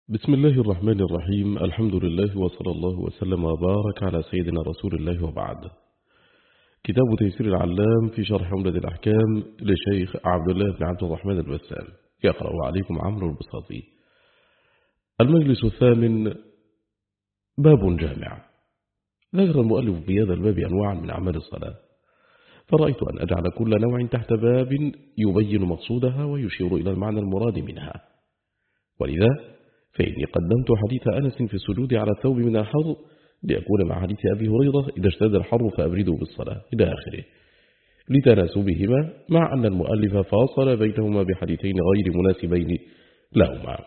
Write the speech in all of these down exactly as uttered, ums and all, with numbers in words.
بسم الله الرحمن الرحيم. الحمد لله وصلى الله وسلم وبارك على سيدنا رسول الله وبعد. كتاب تيسير العلام في شرح عمدة الأحكام لشيخ عبد الله بن عبد الرحمن البسام، يقرأ عليكم عمرو البساطي. المجلس الثامن، باب جامع. ذكر المؤلف في هذا الباب أنواعا من أعمال الصلاة، فرأيت أن أجعل كل نوع تحت باب يبين مقصودها ويشير إلى المعنى المراد منها، ولذا فإني قدمت حديث أنس في السجود على الثوب من الحر ليكون مع حديث أبي هريرة إذا اشتد الحر فأبردوا بالصلاة إلى آخره، لتناسبهما، مع أن المؤلف فاصل بينهما بحديثين غير مناسبين لهما.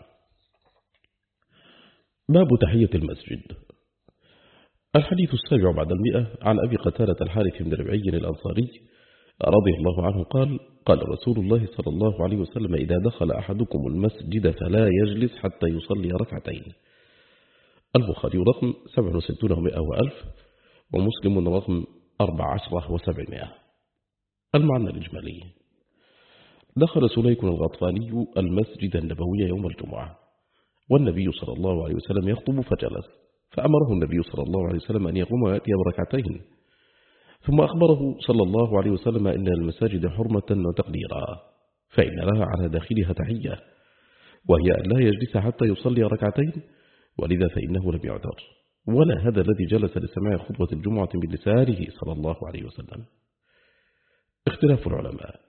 باب تحية المسجد. الحديث السابع بعد المئة، عن أبي قتادة الحارث بن ربعي الأنصاري رضي الله عنه قال: قال رسول الله صلى الله عليه وسلم: إذا دخل أحدكم المسجد فلا يجلس حتى يصلي ركعتين. البخاري رقم سبع وستون ومئة وألف، ومسلم رقم أربع عشرة وسبعمائة. المعنى الإجمالي: دخل سليك الغطفاني المسجد النبوي يوم الجمعة، والنبي صلى الله عليه وسلم يخطب فجلس، فأمره النبي صلى الله عليه وسلم أن يقوم ويأتي بركعتين، ثم أخبره صلى الله عليه وسلم إن المساجد حرمة وتقديرا، فإن لها على داخلها تحية، وهي أن لا يجلس حتى يصلي ركعتين، ولذا فإنه لم يعذر، ولا هذا الذي جلس لسماع خطبة الجمعة بلسانه صلى الله عليه وسلم. اختلاف العلماء.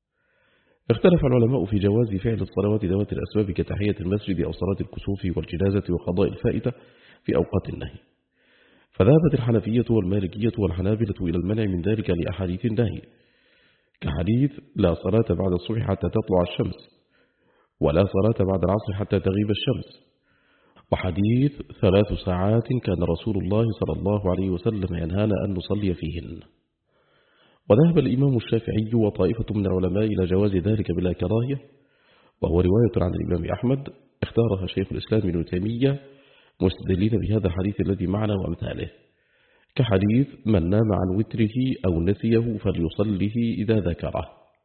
اختلف العلماء في جواز فعل الصلوات ذوات الأسباب كتحية المسجد أو صلاة الكسوف والجنازة وقضاء الفائتة في أوقات النهي، فذهبت الحنفية والمالكية والحنابلة إلى المنع من ذلك لأحاديث النهي، كحديث لا صلاة بعد الصبح حتى تطلع الشمس، ولا صلاة بعد العصر حتى تغيب الشمس، وحديث ثلاث ساعات كان رسول الله صلى الله عليه وسلم ينهانا أن نصلي فيهن. وذهب الإمام الشافعي وطائفة من العلماء إلى جواز ذلك بلا كراهية، وهو رواية عن الإمام أحمد اختارها شيخ الإسلام ابن تيمية مستدلين بهذا الحديث الذي معنا وأمثاله، كحديث من نام عن وتره أو نسيه فليصله إذا ذكره،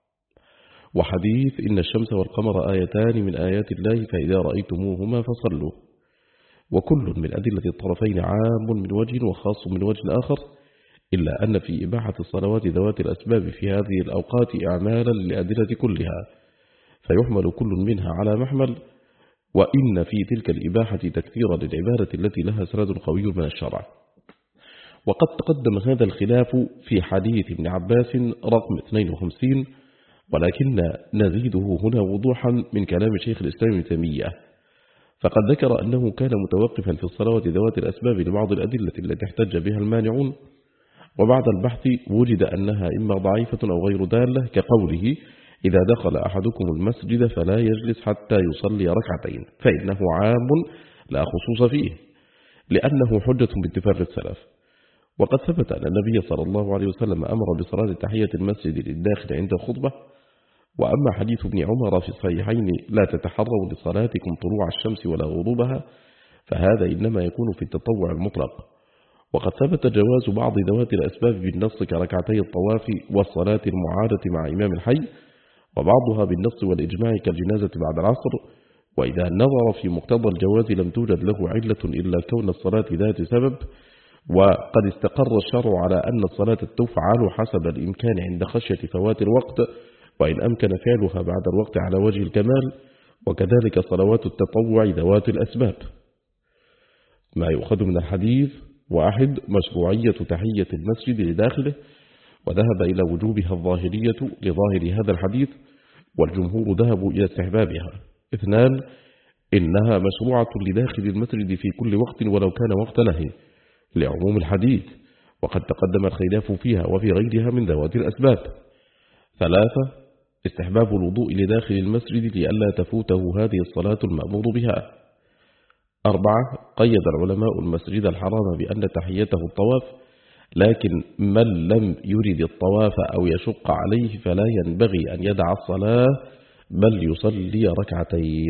وحديث إن الشمس والقمر آيتان من آيات الله فإذا رأيتموهما فصلوا. وكل من أدلة الطرفين عام من وجه وخاص من وجه آخر، إلا أن في إباحة الصلوات ذوات الأسباب في هذه الأوقات إعمالا للأدلة كلها، فيحمل كل منها على محمل، وإن في تلك الإباحة تكثيرا للعبادة التي لها سند قوي من الشرع. وقد تقدم هذا الخلاف في حديث ابن عباس رقم اثنين وخمسين، ولكن نزيده هنا وضوحا من كلام شيخ الإسلام ابن تيمية، فقد ذكر أنه كان متوقفا في الصلوات ذوات الأسباب لبعض الأدلة التي احتج بها المانعون، وبعد البحث وجد أنها إما ضعيفة أو غير دالة، كقوله: إذا دخل أحدكم المسجد فلا يجلس حتى يصلي ركعتين، فإنه عام لا خصوص فيه، لأنه حجة باتفاق السلف. وقد ثبت أن النبي صلى الله عليه وسلم أمر بصلاة تحية المسجد للداخل عند الخطبة. وأما حديث ابن عمر في الصحيحين: لا تتحروا لصلاتكم طلوع الشمس ولا غروبها، فهذا إنما يكون في التطوع المطلق. وقد ثبت جواز بعض ذوات الأسباب بالنص كركعتي الطواف والصلاة المعادة مع إمام الحي، وبعضها بالنص والإجماع كالجنازة بعد العصر. وإذا نظر في مقتضى الجواز لم توجد له علة إلا كون الصلاة ذات سبب، وقد استقر الشرع على أن الصلاة تفعل حسب الإمكان عند خشية فوات الوقت، وإن أمكن فعلها بعد الوقت على وجه الكمال، وكذلك صلوات التطوع ذوات الأسباب. ما يؤخذ من الحديث: واحد، مشروعية تحية المسجد لداخله، وذهب إلى وجوبها الظاهرية لظاهر هذا الحديث، والجمهور ذهبوا إلى استحبابها. اثنان، إنها مشروعة لداخل المسجد في كل وقت ولو كان وقت نهي، لعموم الحديث، وقد تقدم الخلاف فيها وفي غيرها من ذوات الأسباب. ثلاثة، استحباب الوضوء لداخل المسجد لئلا تفوته هذه الصلاة المأمور بها. أربعة، قيد العلماء المسجد الحرام بأن تحيته الطواف، لكن من لم يرد الطواف أو يشق عليه فلا ينبغي أن يدع الصلاة بل يصلي ركعتين.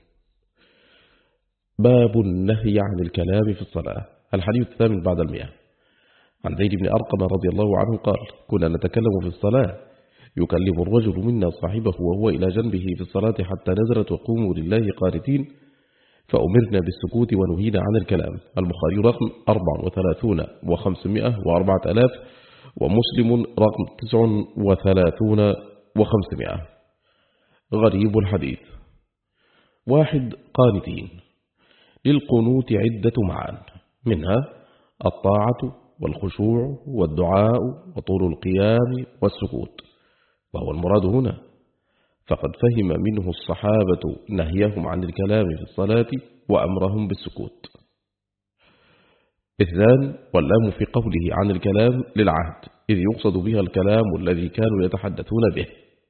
باب النهي عن الكلام في الصلاة. الحديث الثامن بعد المئة، عن زيد بن أرقم رضي الله عنه قال: كنا نتكلم في الصلاة، يكلم الرجل منا صاحبه وهو إلى جنبه في الصلاة حتى نزلت: وقوموا لله قانتين، فأمرنا بالسكوت ونهينا عن الكلام. البخاري رقم أربعة وثلاثون وخمسمائة وأربعة آلاف، ومسلم رقم تسع وثلاثون وخمسمائة. غريب الحديث. واحد، قانتين. للقنوت عدة معان، منها الطاعة والخشوع والدعاء وطول القيام والسكوت، وهو المراد هنا، فقد فهم منه الصحابة نهيهم عن الكلام في الصلاة وأمرهم بالسكوت. اثنان، واللام في قوله عن الكلام للعهد، إذ يقصد بها الكلام الذي كانوا يتحدثون به.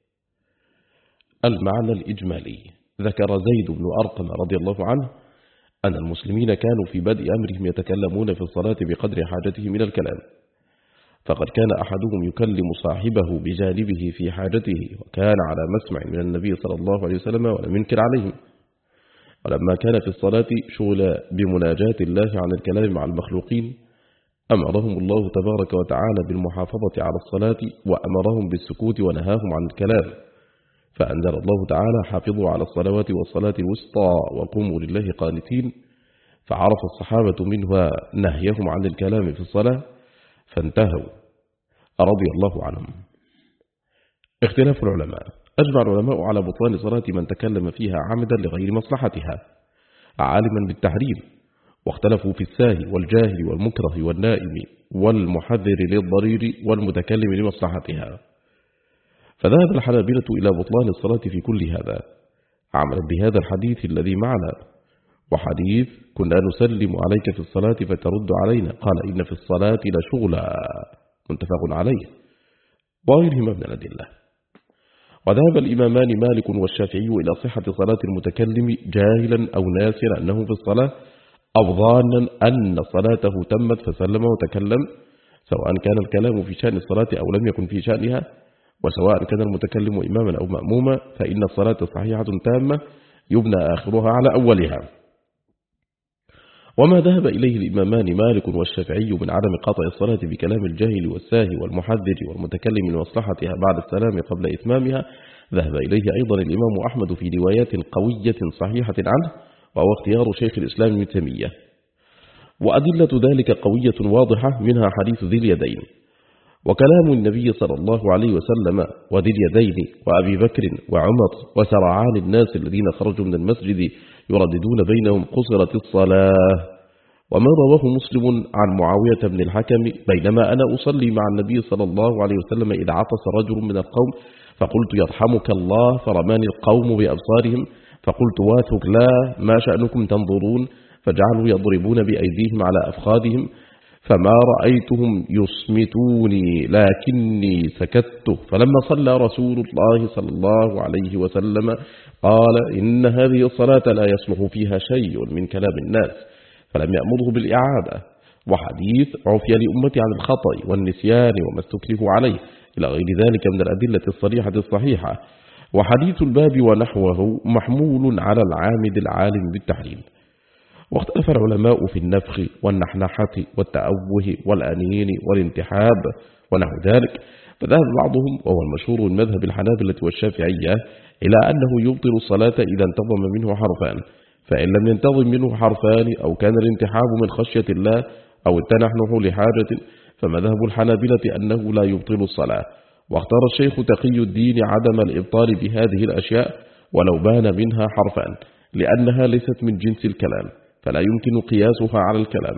المعنى الإجمالي. ذكر زيد بن أرقم رضي الله عنه أن المسلمين كانوا في بدء أمرهم يتكلمون في الصلاة بقدر حاجتهم إلى الكلام، فقد كان أحدهم يكلم صاحبه بجانبه في حاجته، وكان على مسمع من النبي صلى الله عليه وسلم ولم ينكر عليهم. ولما كان في الصلاة شغل بمناجاة الله عن الكلام مع المخلوقين، أمرهم الله تبارك وتعالى بالمحافظة على الصلاة وأمرهم بالسكوت ونهاهم عن الكلام، فأنزل الله تعالى: حافظوا على الصلوات والصلاة الوسطى وقوموا لله قانتين. فعرف الصحابة منها نهيهم عن الكلام في الصلاة فانتهوا رضي الله عنهم. اختلاف العلماء. أجمع العلماء على بطلان صلاة من تكلم فيها عمدا لغير مصلحتها عالما بالتحريم، واختلفوا في الساهي والجاهل والمكره والنائم والمحذر للضرير والمتكلم لمصلحتها. فذهب الحنابلة إلى بطلان الصلاة في كل هذا، عملا بهذا الحديث الذي معنا، وحديث: كنا نسلم عليك في الصلاة فترد علينا، قال: إن في الصلاة لشغلا، متفق عليه، وغيرهما من الأدلة. وذهب الإمامان مالك والشافعي إلى صحة صلاة المتكلم جاهلا أو ناسيا أنه في الصلاة، أو ظانا أن صلاته تمت فسلم وتكلم، سواء كان الكلام في شأن الصلاة أو لم يكن في شأنها، وسواء كان المتكلم إماما أو مأموما، فإن الصلاة صحيحة تامة يبنى آخرها على أولها. وما ذهب إليه الإمامان مالك والشافعي من عدم قطع الصلاة بكلام الجاهل والساهي والمحذر والمتكلم لمصلحتها بعد السلام قبل إتمامها، ذهب إليه أيضا الإمام أحمد في روايات قوية صحيحة عنه، وهو اختيار شيخ الإسلام ابن تيمية. وأدلة ذلك قوية واضحة، منها حديث ذي اليدين، وكلام النبي صلى الله عليه وسلم وذي اليدين وأبي بكر وعمر وسرعان الناس الذين خرجوا من المسجد يرددون بينهم: قصرت الصلاة. وما رواه مسلم عن معاوية بن الحكم: بينما أنا أصلي مع النبي صلى الله عليه وسلم إذ عطس رجل من القوم، فقلت: يرحمك الله، فرماني القوم بأبصارهم، فقلت: واثق لا، ما شأنكم تنظرون؟ فجعلوا يضربون بأيديهم على أفخاذهم، فما رأيتهم يصمتوني لكني سكت. فلما صلى رسول الله صلى الله عليه وسلم قال: إن هذه الصلاة لا يصلح فيها شيء من كلام الناس، فلم يأمره بالإعادة. وحديث: عفي لأمتي عن الخطأ والنسيان وما استكرهوا عليه، إلى غير ذلك من الأدلة الصريحة الصحيحة. وحديث الباب ونحوه محمول على العامد العالم بالتحريم. واختلف العلماء في النفخ والنحنحة والتأوه والأنين والانتحاب ونحو ذلك، فذهب بعضهم، وهو المشهور من مذهب الحنابلة والشافعية، إلى أنه يبطل الصلاة إذا انتظم منه حرفان، فإن لم ينتظم منه حرفان أو كان الانتحاب من خشية الله أو التنحنح لحاجة، فمذهب الحنابلة أنه لا يبطل الصلاة. واختار الشيخ تقي الدين عدم الإبطال بهذه الأشياء ولو بان منها حرفان، لأنها ليست من جنس الكلام، فلا يمكن قياسها على الكلام.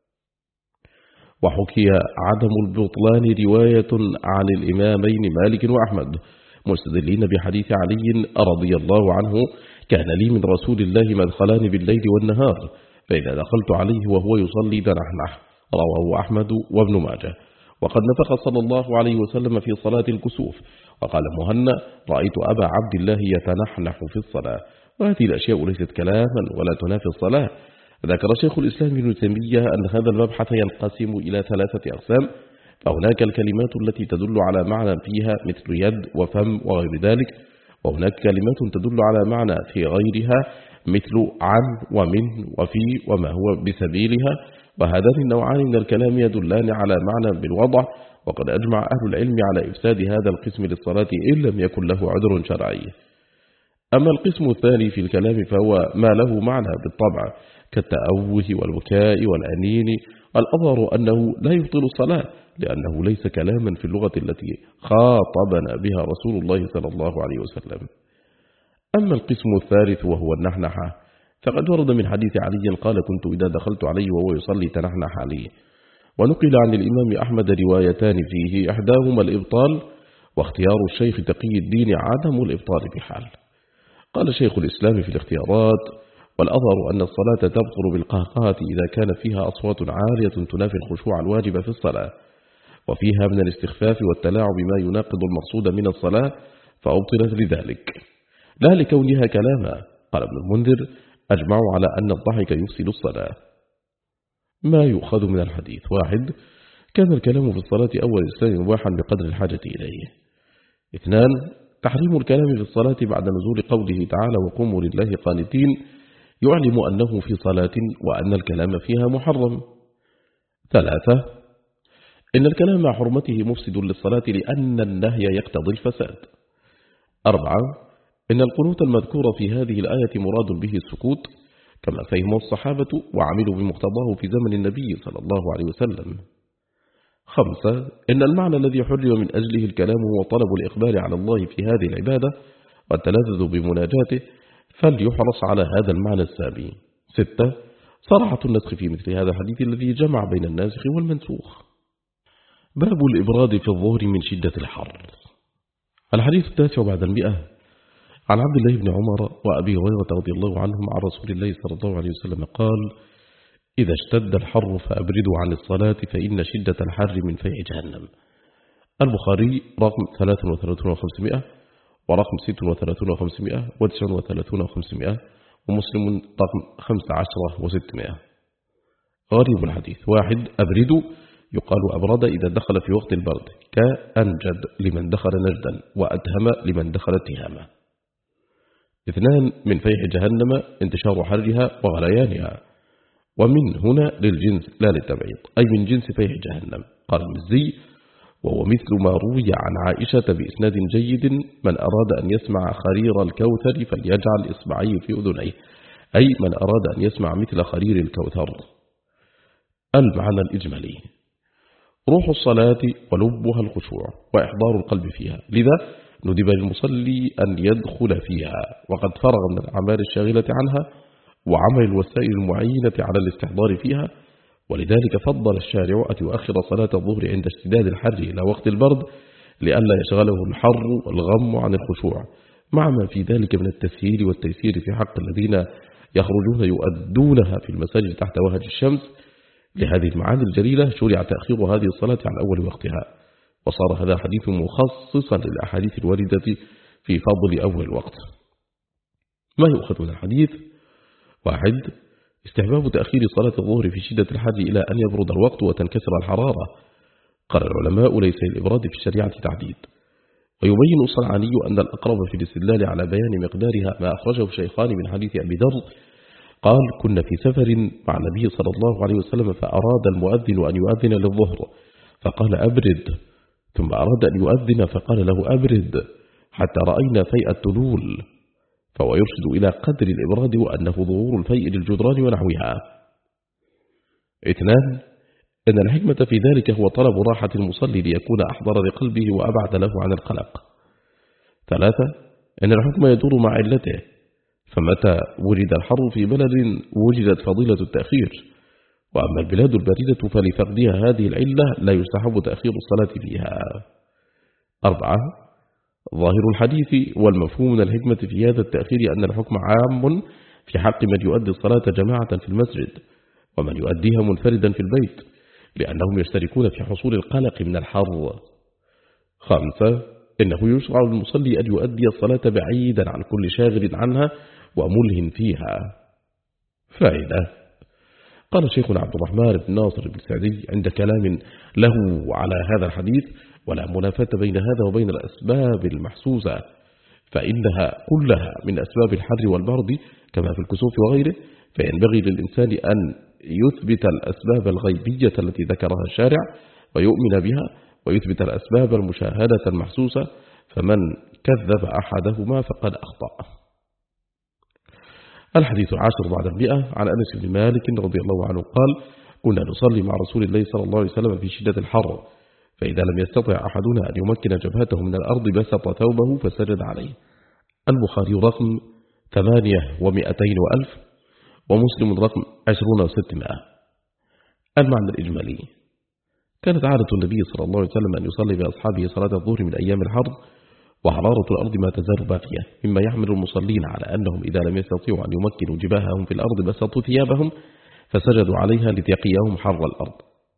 وحكي عدم البطلان رواية عن الإمامين مالك وأحمد، مستدلين بحديث علي رضي الله عنه: كان لي من رسول الله مدخلان بالليل والنهار، فإذا دخلت عليه وهو يصلي تنحنح. رواه أحمد وابن ماجه. وقد نفخ صلى الله عليه وسلم في صلاة الكسوف، وقال مهنا: رأيت أبا عبد الله يتنحنح في الصلاة. وهذه الأشياء ليست كلاما ولا تنافي الصلاة. ذكر شيخ الإسلام ابن تيمية أن هذا المبحث ينقسم إلى ثلاثة أقسام، فهناك الكلمات التي تدل على معنى فيها مثل يد وفم وغير ذلك، وهناك كلمات تدل على معنى في غيرها مثل عن ومن وفي وما هو بسبيلها، وهذان النوعان من الكلام يدلان على معنى بالوضع. وقد أجمع أهل العلم على إفساد هذا القسم للصلاة إن لم يكن له عذر شرعي. أما القسم الثاني في الكلام فهو ما له معنى بالطبع كالتأوه والبكاء والأنين، الأظهر أنه لا يبطل الصلاة لأنه ليس كلاما في اللغة التي خاطبنا بها رسول الله صلى الله عليه وسلم. أما القسم الثالث وهو النحنحة فقد ورد من حديث علي قال كنت إذا دخلت عليه وهو يصلي تنحنح عليه، ونقل عن الإمام أحمد روايتان فيه إحداهما الإبطال واختيار الشيخ تقي الدين عدم الإبطال بحال. قال شيخ الإسلام في الاختيارات والأظهر أن الصلاة تبطل بالقهقهة إذا كان فيها أصوات عالية تنافي الخشوع الواجب في الصلاة، وفيها من الاستخفاف والتلاعب ما يناقض المقصود من الصلاة فأبطلت لذلك لا لكونها كلاما. قال ابن المنذر أجمعوا على أن الضحك يفسد الصلاة. ما يؤخذ من الحديث: واحد، كان الكلام في الصلاة أول الإسلام مباحا بقدر الحاجة إليه. اثنان، تحريم الكلام في الصلاة بعد نزول قوله تعالى وقوموا لله قانتين يعلم أنه في صلاة وأن الكلام فيها محرم. ثلاثة، إن الكلام مع حرمته مفسد للصلاة لأن النهي يقتضي الفساد. أربعة، إن القنوت المذكور في هذه الآية مراد به السكوت كما فهمه الصحابة وعملوا بمقتضاه في زمن النبي صلى الله عليه وسلم. خمسة، إن المعنى الذي حرم من أجله الكلام هو طلب الإقبال على الله في هذه العبادة والتلذذ بمناجاته فليحرص على هذا المعنى السامي. ستة، صراحة النسخ في مثل هذا الحديث الذي جمع بين الناسخ والمنسوخ. باب الإبراد في الظهر من شدة الحر. الحديث التاسع بعد المئة عن عبد الله بن عمر وأبي هريرة رضي الله عنهم عن رسول الله صلى الله عليه وسلم قال: إذا اشتد الحر فأبردوا عن الصلاة فإن شدة الحر من فيح جهنم. البخاري رقم ثلاثة وثلاثون وخمسمائة ورقم ستة وثلاثون وخمسمائة وتسعة وثلاثون وخمسمائة ومسلم رقم خمسة عشر وستمائة. غريب الحديث: واحد، أبردوا يقال أبرد إذا دخل في وقت البرد كأنجد لمن دخل نجدا وأتهم لمن دخل اتهاما. اثنان، من فيح جهنم انتشار حرها وغليانها، ومن هنا للجنس لا للتبعيض، أي من جنس فيح جهنم. قال المزي: وهو مثل ما روي عن عائشة بإسناد جيد: من أراد أن يسمع خرير الكوثر فليجعل إصبعيه في أذنيه، أي من أراد أن يسمع مثل خرير الكوثر. المعنى الإجمالي: روح الصلاة ولبها الخشوع وإحضار القلب فيها، لذا ندب للمصلي أن يدخل فيها وقد فرغ من الأعمال الشاغلة عنها وعمل الوسائل المعينة على الاستحضار فيها، ولذلك فضل الشارع أن يؤخر صلاة الظهر عند اشتداد الحر إلى وقت البرد لئلا يشغله الحر والغم عن الخشوع، مع ما في ذلك من التسهيل والتيسير في حق الذين يخرجون يؤدونها في المساجد تحت وهج الشمس. لهذه المعاني الجليلة شرع تأخير هذه الصلاة عن أول وقتها، وصار هذا حديث مخصصا للأحاديث الواردة في فضل أول الوقت. ما يؤخذ من الحديث: واحد، استحباب تأخير صلاة الظهر في شدة الحر إلى أن يبرد الوقت وتنكسر الحرارة. قال العلماء: ليس للإبراد في الشريعة تعديد. ويبين الصنعاني أن الأقرب في الاستدلال على بيان مقدارها ما أخرجه الشيخان من حديث أبي ذر قال: كنا في سفر مع النبي صلى الله عليه وسلم فأراد المؤذن أن يؤذن للظهر فقال: أبرد، ثم أراد أن يؤذن فقال له: أبرد، حتى رأينا فيء التلول، فهو يرشد إلى قدر الإبراد وأنه ظهور الفيء للجدران ونحوها. اثنان، إن الحكمة في ذلك هو طلب راحة المصلي ليكون أحضر لقلبه وأبعد له عن القلق. ثلاثة، إن الحكم يدور مع علته، فمتى وجد الحر في بلد وجدت فضيلة التأخير، وأما البلاد الباردة فلفقدها هذه العلة لا يستحب تأخير الصلاة فيها. أربعة، ظاهر الحديث والمفهوم من الحكمة في هذا التأخير أن الحكم عام في حق من يؤدي الصلاة جماعة في المسجد ومن يؤديها منفردا في البيت، لأنهم يشتركون في حصول القلق من الحر. خامسة، إنه يشرع للمصلي أن يؤدي الصلاة بعيدا عن كل شاغل عنها وملهٍ فيها. فائدة: قال شيخنا عبد الرحمن بن ناصر بن سعدي عند كلام له على هذا الحديث: ولا منافاة بين هذا وبين الأسباب المحسوسة، فإنها كلها من أسباب الحر والبرد كما في الكسوف وغيره، فينبغي للإنسان أن يثبت الأسباب الغيبية التي ذكرها الشارع ويؤمن بها، ويثبت الأسباب المشاهدة المحسوسة، فمن كذب أحدهما فقد أخطأ. الحديث العاشر بعد المئة عن أنس بن مالك رضي الله عنه قال: كنا نصلي مع رسول الله صلى الله عليه وسلم في شدة الحر، فإذا لم يستطع أحدنا أن يمكن جبهته من الأرض بسط ثوبه فسجد عليه. البخاري رقم ثمانية ومئتين وألف، ومسلم رقم عشرون وستمائة. المعنى الإجمالي: كانت عادة النبي صلى الله عليه وسلم أن يصلي بأصحابه صلاة الظهر من أيام الحر، وحرارة الأرض ما تزال باقية، مما يحمل المصلين على أنهم إذا لم يستطيعوا أن يمكنوا جباههم في الأرض بسطوا ثيابهم فسجدوا عليها لتقيهم حر الأرض.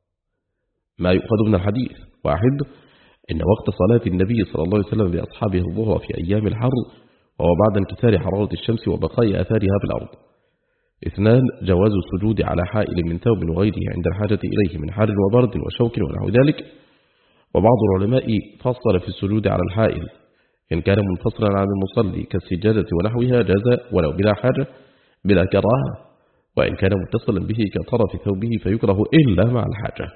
ما يؤخذ من الحديث: واحد، إن وقت صلاة النبي صلى الله عليه وسلم بأصحابه الظهر في أيام الحر وهو بعد انكسار حرارة الشمس وبقاء أثارها في الأرض. اثنان، جواز السجود على حائل من ثوب وغيره عند الحاجة إليه من حر وبرد وشوك ونحو ذلك. وبعض العلماء فصل في السجود على الحائل، إن كان منفصلا عن المصلي كالسجادة ونحوها جاز ولو بلا حاجة بلا كراهة، وإن كان متصلا به كطرف ثوبه فيكره إلا مع الحاجة.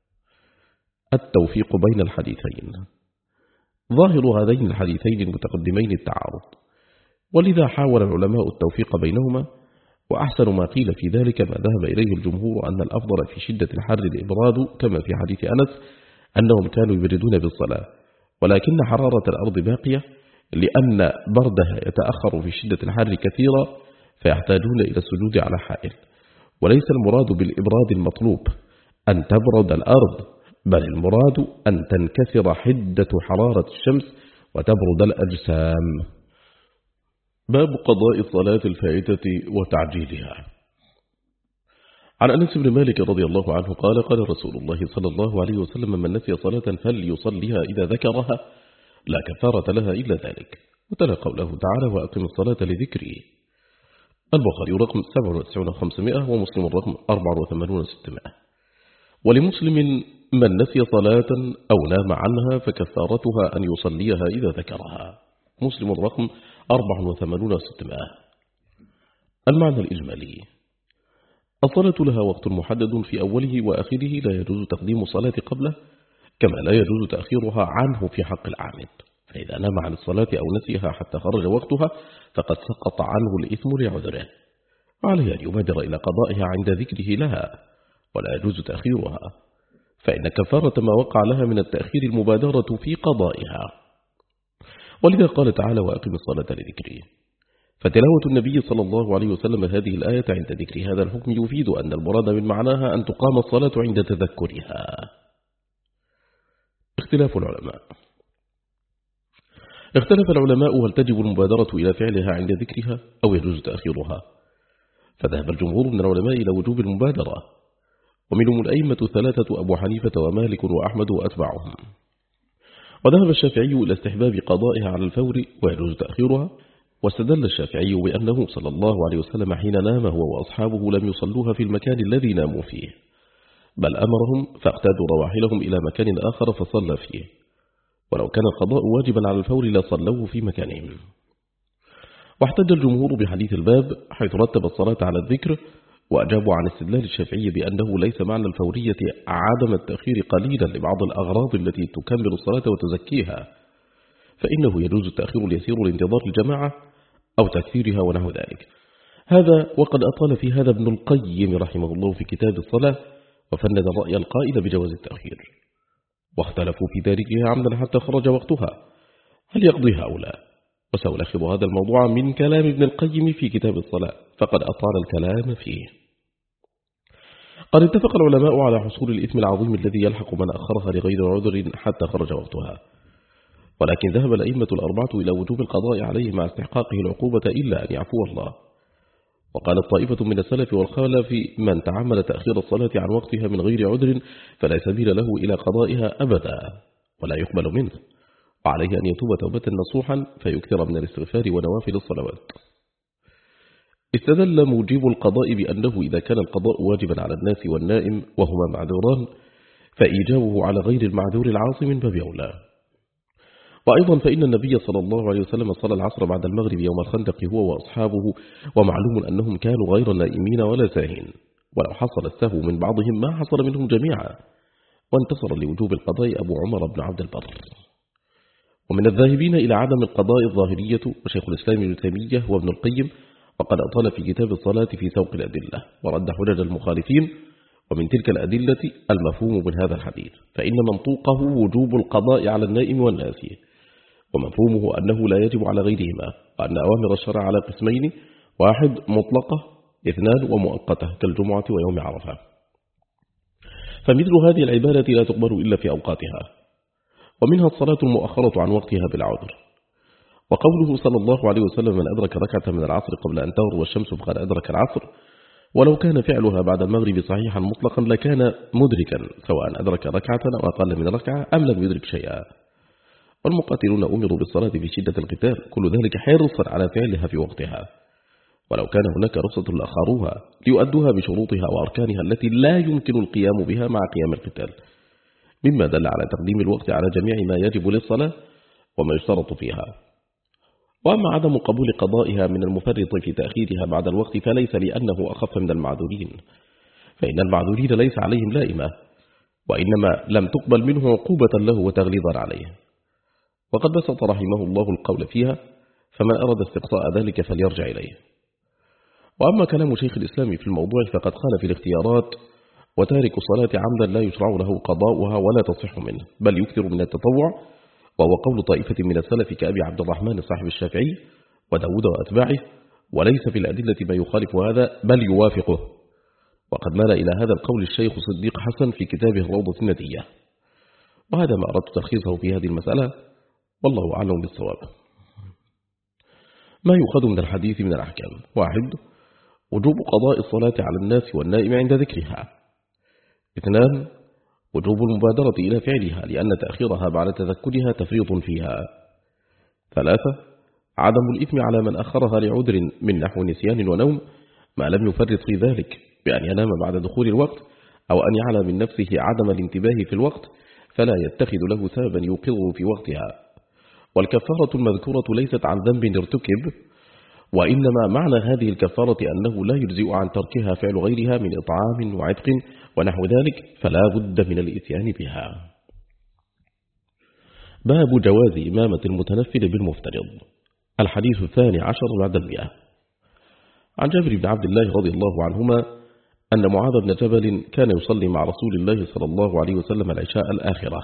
التوفيق بين الحديثين: ظاهر هذين الحديثين المتقدمين التعارض، ولذا حاول العلماء التوفيق بينهما، وأحسن ما قيل في ذلك ما ذهب إليه الجمهور أن الأفضل في شدة الحر الإبراد، كما في حديث أنس أنهم كانوا يبردون بالصلاة، ولكن حرارة الأرض باقية لأن بردها يتأخر في شدة الحر كثيرا فيحتاجون إلى السجود على حائل. وليس المراد بالإبراد المطلوب أن تبرد الأرض، بل المراد أن تنكسر حدة حرارة الشمس وتبرد الأجسام. باب قضاء الصلاة الفائتة وتعجيلها. عن أنس بن مالك رضي الله عنه قال: قال رسول الله صلى الله عليه وسلم: من نسي صلاة فليصليها إذا ذكرها، لا كفارة لها إلا ذلك. وتلا قوله تعالى: وأقم الصلاة لذكري. البخاري رقم سبعة وتسعين وخمسمائة، ومسلم رقم أربعة وثمانين وستمائة. ولمسلم: من نسي صلاة أو نام عنها فكفارتها أن يصليها إذا ذكرها. مسلم رقم أربعة وثمانين وستمائة. المعنى الإجمالي: الصلاة لها وقت محدد في أوله وآخره، لا يجوز تقديم الصلاة قبله، كما لا يجوز تأخيرها عنه في حق العامد، فإذا نام عن الصلاة أو نسيها حتى خرج وقتها فقد سقط عنه الإثم لعذره، وعليه أن يبادر إلى قضائها عند ذكره لها، ولا يجوز تأخيرها، فإن كفارة ما وقع لها من التأخير المبادرة في قضائها. ولذا قال تعالى: وأقم الصلاة لذكري. فتلاوة النبي صلى الله عليه وسلم هذه الآية عند ذكر هذا الحكم يفيد أن المراد من معناها أن تقام الصلاة عند تذكرها. اختلاف العلماء. اختلف العلماء هل تجب المبادرة إلى فعلها عند ذكرها أو يجوز تأخيرها، فذهب الجمهور من العلماء إلى وجوب المبادرة، ومنهم الأئمة الثلاثة أبو حنيفة ومالك وأحمد وأتباعهم. وذهب الشافعي إلى استحباب قضائها على الفور ويجوز تأخيرها، واستدل الشافعي بأنه صلى الله عليه وسلم حين نام هو وأصحابه لم يصلوها في المكان الذي ناموا فيه، بل أمرهم فاقتادوا رواحلهم إلى مكان آخر فصلى فيه، ولو كان القضاء واجبا على الفور لصلوه في مكانهم. واحتج الجمهور بحديث الباب حيث رتب الصلاة على الذكر، وأجابوا عن استدلال الشافعي بأنه ليس معنى الفورية عدم التأخير قليلا لبعض الأغراض التي تكمل الصلاة وتزكيها، فإنه يجوز التأخير اليسير لانتظار الجماعة أو تكثيرها ونحو ذلك. هذا وقد أطال في هذا ابن القيم رحمه الله في كتاب الصلاة، وفند الرأي القائل بجواز التأخير، واختلفوا في ذلك عمدا حتى خرج وقتها، هل يقضيها أو لا؟ وسألخص هذا الموضوع من كلام ابن القيم في كتاب الصلاة، فقد أطال الكلام فيه. قد اتفق العلماء على حصول الإثم العظيم الذي يلحق من أخرها لغير عذر حتى خرج وقتها، ولكن ذهب الأئمة الأربعة إلى وجوب القضاء عليه مع استحقاقه العقوبة إلا أن يعفو الله. وقالت طائفة من السلف والخلف: من تعمد تأخير الصلاة عن وقتها من غير عذر فلا سبيل له إلى قضائها أبدا ولا يقبل منه، وعليه أن يتوب توبة نصوحا فيكثر من الاستغفار ونوافل الصلوات. استدل موجب القضاء بأنه إذا كان القضاء واجبا على الناس والنائم وهما معذوران فإيجابه على غير المعذور العاصي من باب أولى. وأيضا فإن النبي صلى الله عليه وسلم صلى العصر بعد المغرب يوم الخندق هو وأصحابه، ومعلوم أنهم كانوا غير نائمين ولا ساهين، ولو حصل السهو من بعضهم ما حصل منهم جميعا. وانتصر لوجوب القضاء أبو عمر بن عبد البر. ومن الذاهبين إلى عدم القضاء الظاهرية وشيخ الإسلام ابن تيمية وابن القيم، وقد أطال في كتاب الصلاة في سوق الأدلة ورد حجج المخالفين. ومن تلك الأدلة المفهوم من هذا الحديث، فإن منطوقه وجوب القضاء على النائم والناسي، ومفهومه أنه لا يجب على غيرهما، وأن أوامر الشرع على قسمين: واحد مطلقة، اثنان ومؤقتة كالجمعة ويوم عرفة. فمثل هذه العبادة لا تقبل إلا في أوقاتها، ومنها الصلاة المؤخرة عن وقتها بالعذر. وقوله صلى الله عليه وسلم: من أدرك ركعة من العصر قبل أن تغرب الشمس فقد أدرك العصر، ولو كان فعلها بعد المغرب صحيحا مطلقا لكان مدركا، سواء أدرك ركعة أو أقل من ركعة أم لم يدرك شيئا. والمقاتلون أمروا بالصلاة في شدة القتال، كل ذلك حرصا على فعلها في وقتها، ولو كان هناك رخصة لأخروها ليؤدوها بشروطها وأركانها التي لا يمكن القيام بها مع قيام القتال، مما دل على تقديم الوقت على جميع ما يجب للصلاة وما يشترط فيها. وأما عدم قبول قضائها من المفرط في تأخيرها بعد الوقت فليس لأنه أخف من المعذورين، فإن المعذورين ليس عليهم لائمة، وإنما لم تقبل منه عقوبة له وتغليظا عليه. وقد بسط رحمه الله القول فيها، فمن أراد استقصاء ذلك فليرجع إليه. وأما كلام شيخ الإسلام في الموضوع فقد قال في الاختيارات: وتارك الصلاة عمدا لا يشرع له قضاؤها ولا تصح منه، بل يكثر من التطوع، وهو قول طائفة من السلف كأبي عبد الرحمن صاحب الشافعي وداود وأتباعه، وليس في الأدلة ما يخالف هذا بل يوافقه. وقد مال إلى هذا القول الشيخ صديق حسن في كتابه الروضة الندية. وهذا ما أردت تلخيصه في هذه المسألة، والله أعلم بالصواب. ما يؤخذ من الحديث من الأحكام: واحد، وجوب قضاء الصلاة على الناس والنائم عند ذكرها. اثنان، وجوب المبادرة إلى فعلها لأن تأخيرها بعد تذكرها تفريط فيها. ثلاثة، عدم الإثم على من أخرها لعذر من نحو نسيان ونوم ما لم يفرط في ذلك بأن ينام بعد دخول الوقت، أو أن يعلم من نفسه عدم الانتباه في الوقت فلا يتخذ له سببا يوقظه في وقتها. والكفارة المذكورة ليست عن ذنب ارتكب، وإنما معنى هذه الكفارة أنه لا يجزئ عن تركها فعل غيرها من إطعام وعتق ونحو ذلك، فلا بد من الإتيان بها. باب جواز إمامة المتنفل بالمفترض. الحديث الثاني عشر بعد المئة. عن جابر بن عبد الله رضي الله عنهما أن معاذ بن جبل كان يصلي مع رسول الله صلى الله عليه وسلم العشاء الآخرة،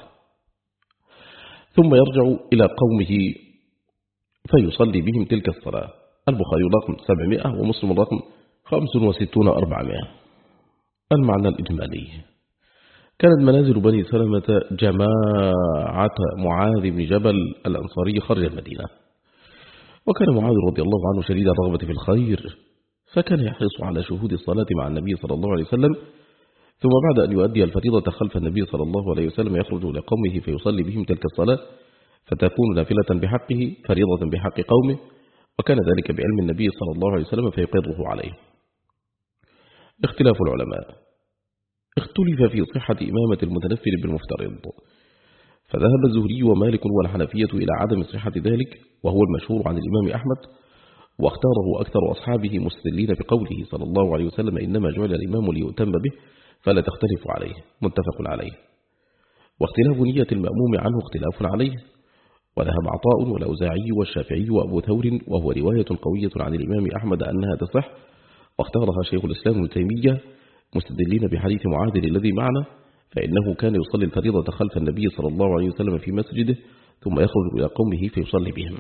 ثم يرجع إلى قومه فيصلي بهم تلك الصلاة. البخاري رقم سبعمائة ومسلم رقم خمس وستون وأربعمائة. المعنى الإجمالي: كانت منازل بني سلمة جماعة معاذ بن جبل الأنصاري خرج المدينة، وكان معاذ رضي الله عنه شديد الرغبة في الخير، فكان يحرص على شهود الصلاة مع النبي صلى الله عليه وسلم، ثم بعد أن يؤدي الفريضة خلف النبي صلى الله عليه وسلم يخرج إلى قومه فيصلي بهم تلك الصلاة، فتكون نافلة بحقه فريضة بحق قومه، وكان ذلك بعلم النبي صلى الله عليه وسلم فيقره عليه. اختلاف العلماء: اختلف في صحة إمامة المتنفل بالمفترض، فذهب الزهري ومالك والحنفية إلى عدم صحة ذلك، وهو المشهور عن الإمام أحمد، واختاره أكثر أصحابه مستدلين بقوله صلى الله عليه وسلم: إنما جعل الإمام ليؤتم به فلا تختلف عليه، متفق عليه. واختلاف نية المأموم عنه اختلاف عليه، وذهب عطاء والأوزاعي والشافعي وأبو ثور، وهو رواية قوية عن الإمام أحمد أنها تصح، واختارها شيخ الإسلام ابن تيمية مستدلين بحديث معاذ الذي معنا، فإنه كان يصلي الفريضة خلف النبي صلى الله عليه وسلم في مسجده، ثم يخرج إلى قومه فيصلي بهم.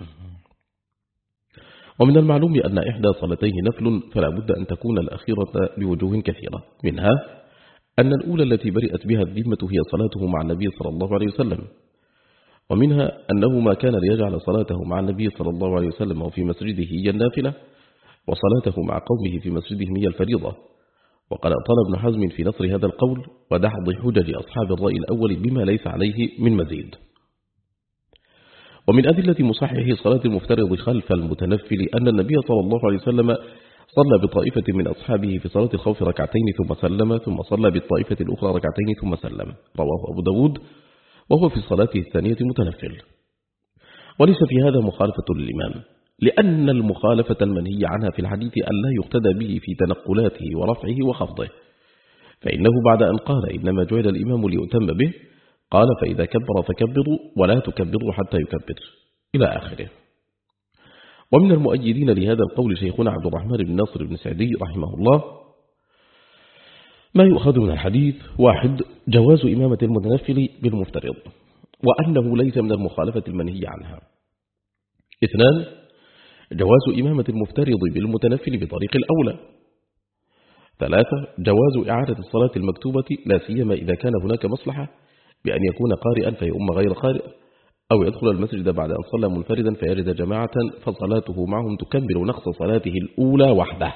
ومن المعلوم أن إحدى صلاتين نفل، فلا بد أن تكون الأخيرة بوجوه كثيرة، منها أن الأولى التي برئت بها الذمة هي صلاته مع النبي صلى الله عليه وسلم، ومنها أنه ما كان ليجعل صلاته مع النبي صلى الله عليه وسلم وفي مسجده هي النافلة، وصلاته مع قومه في مسجدهم هي الفريضة. وقال طلب ابن حزم في نصر هذا القول ودحض حجج أصحاب الرأي الأول بما ليس عليه من مزيد. ومن أدلة مصحح صلاة المفترض خلف المتنفل أن النبي صلى الله عليه وسلم صلى بطائفة من أصحابه في صلاة الخوف ركعتين ثم سلم، ثم صلى بالطائفة الأخرى ركعتين ثم سلم، رواه أبو داود، وهو في صلاته الثانية متنفل. وليس في هذا مخالفة للإمام، لأن المخالفة المنهي عنها في الحديث أن لا يقتدى به في تنقلاته ورفعه وخفضه، فإنه بعد أن قال إنما جعل الإمام ليؤتم به قال: فإذا كبر فكبروا ولا تكبروا حتى يكبر، إلى آخره. ومن المؤيدين لهذا القول شيخنا عبد الرحمن بن ناصر بن سعدي رحمه الله. ما يؤخذ من الحديث: واحد، جواز إمامة المتنفل بالمفترض، وأنه ليس من المخالفة المنهي عنها. اثنان، جواز إمامة المفترض بالمتنفل بطريق الأولى. ثلاثة، جواز إعادة الصلاة المكتوبة لا سيما إذا كان هناك مصلحة بأن يكون قارئا فيؤم غير قارئ، أو يدخل المسجد بعد أن صلى منفردا فيجد جماعة فصلاته معهم تكمل نقص صلاته الأولى وحده.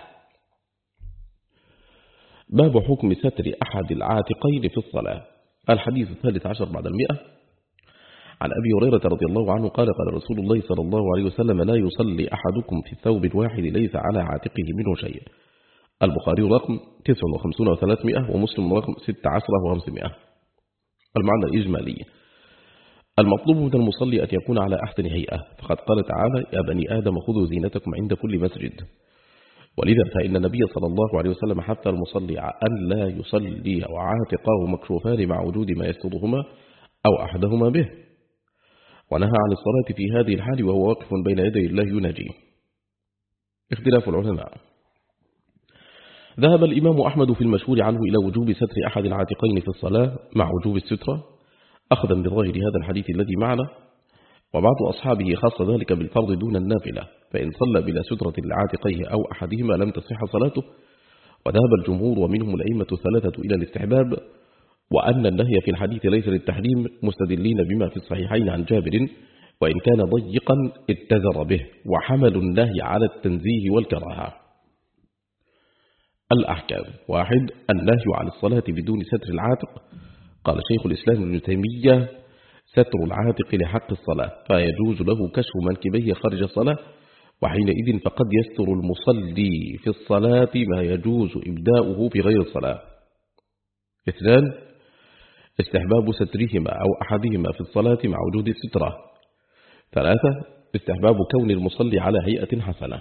باب حكم ستر أحد العاتقين في الصلاة. الحديث الثالث عشر بعد المئة. عن أبي هريرة رضي الله عنه قال: قال رسول الله صلى الله عليه وسلم: لا يصلي أحدكم في الثوب الواحد ليس على عاتقه منه شيء. البخاري رقم تسعة وخمسين وثلاثمائة، ومسلم رقم ستة عشر وخمسمائة. المعنى الإجمالي: المطلوب من المصلي أن يكون على أحسن هيئة، فقد قال تعالى: يا بني آدم خذوا زينتكم عند كل مسجد. ولذا فإن النبي صلى الله عليه وسلم حث المصلي أن لا يصلي وعاتقاه مكشوفان مع وجود ما يسترهما أو أحدهما به، ونهى عن الصلاة في هذه الحال وهو واقف بين يدي الله يناجيه. اختلاف العلماء. ذهب الإمام أحمد في المشهور عنه إلى وجوب ستر أحد العاتقين في الصلاة مع وجوب السترة، أخذا بظاهر هذا الحديث الذي معنا، وبعض أصحابه خاص ذلك بالفرض دون النافلة، فإن صلى بلا سترة لعاتقيه أو أحدهما لم تصح صلاته. وذهب الجمهور ومنهم الأئمة الثلاثة إلى الاستحباب، وأن النهي في الحديث ليس للتحريم، مستدلين بما في الصحيحين عن جابر: وإن كان ضيقا اتزر به، وحمل النهي على التنزيه والكراهة. الأحكام. واحد، النهي عن الصلاة بدون ستر العاتق. قال شيخ الإسلام ابن تيمية: ستر العاتق لحق الصلاة، فيجوز له كشف منكبيه خارج الصلاة، وحينئذ فقد يستر المصلي في الصلاة ما يجوز إبداؤه في غير الصلاة. اثنان، استحباب سترهما أو أحدهما في الصلاة مع وجود السترة. ثلاثة، استحباب كون المصلي على هيئة حسنة.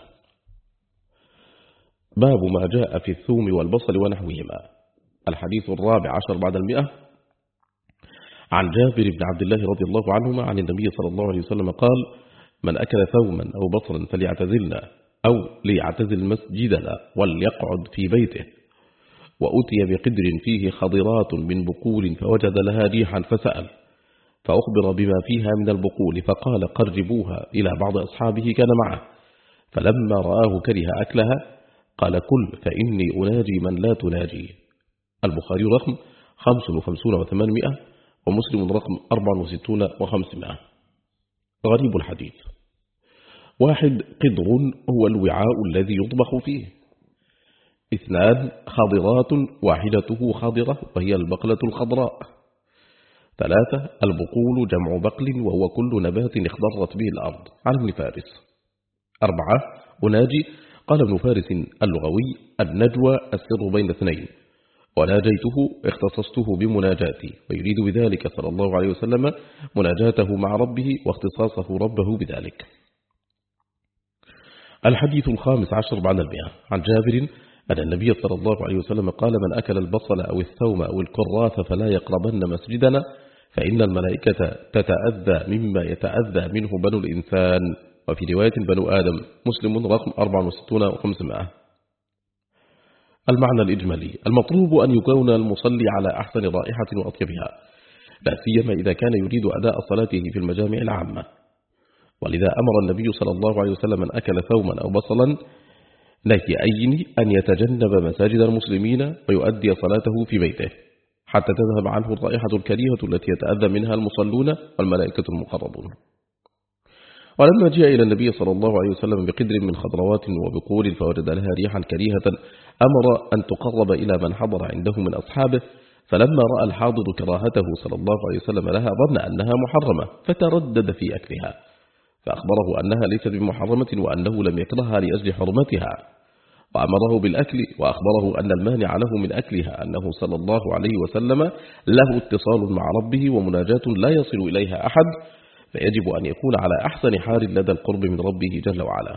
باب ما جاء في الثوم والبصل ونحوهما. الحديث الرابع عشر بعد المئة. عن جابر بن عبد الله رضي الله عنهما عن النبي صلى الله عليه وسلم قال: من أكل ثوما أو بصلا فليعتزلنا، أو ليعتزل مسجدنا وليقعد في بيته. وأتي بقدر فيه خضرات من بقول فوجد لها ريحا فسأل، فأخبر بما فيها من البقول، فقال: قربوها إلى بعض أصحابه كان معه، فلما رآه كره أكلها قال: كل فإني أناجي من لا تناجي. البخاري رقم خمسة وخمسين وثمانمائة، ومسلم رقم أربعة وستين وخمسمائة. غريب الحديث. واحد، قدر هو الوعاء الذي يطبخ فيه. اثنان، خضرات واحدته خضرة وهي البقلة الخضراء. ثلاثة، البقول جمع بقل وهو كل نبات اخضرت به الأرض. عن ابن فارس. أربعة، أناجي. قال ابن فارس اللغوي: النجوى السر بين اثنين، وناجيته اختصصته بمناجاتي، ويريد بذلك صلى الله عليه وسلم مناجاته مع ربه واختصاصه ربه بذلك. الحديث الخامس عشر بعد المئة. عن جابر أن النبي صلى الله عليه وسلم قال: من أكل البصل أو الثوم أو الكراث فلا يقربن مسجدنا، فإن الملائكة تتأذى مما يتأذى منه بنو الإنسان، وفي رواية بنو آدم. مسلم رقم أربعة وستين وخمسمائة. المعنى الإجمالي: المطلوب أن يكون المصلي على أحسن رائحة وأطيبها، لا سيما إذا كان يريد أداء صلاته في المجامع العامة. ولذا أمر النبي صلى الله عليه وسلم من أكل ثوما أو بصلا نهيين أن يتجنب مساجد المسلمين ويؤدي صلاته في بيته، حتى تذهب عنه الرائحة الكريهة التي يتأذى منها المصلون والملائكة المقربون. ولما جاء إلى النبي صلى الله عليه وسلم بقدر من خضروات وبقول فوجد لها ريحا كريهة، أمر أن تقرب إلى من حضر عنده من أصحابه، فلما رأى الحاضر كراهته صلى الله عليه وسلم لها ظن أنها محرمة فتردد في أكلها، فأخبره أنها ليست بمحرمة وأنه لم يكرهها لأجل حرمتها، وأمره بالأكل، وأخبره أن المانع له من أكلها أنه صلى الله عليه وسلم له اتصال مع ربه ومناجاة لا يصل إليها أحد، فيجب أن يكون على أحسن حال لدى القرب من ربه جل وعلا.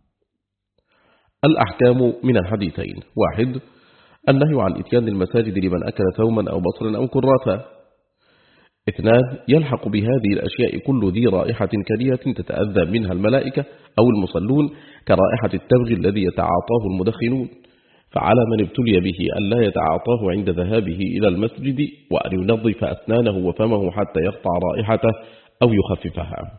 الأحكام من الحديثين: واحد، النهي عن إتيان المساجد لمن أكل ثوما أو بصلا أو كراثا. اثنان، يلحق بهذه الأشياء كل ذي رائحة كريهة تتأذى منها الملائكة أو المصلون كرائحة التبغ الذي يتعاطاه المدخنون، فعلى من ابتلي به أن لا يتعاطاه عند ذهابه إلى المسجد، وأن ينظف أسنانه وفمه حتى يقطع رائحته أو يخففها.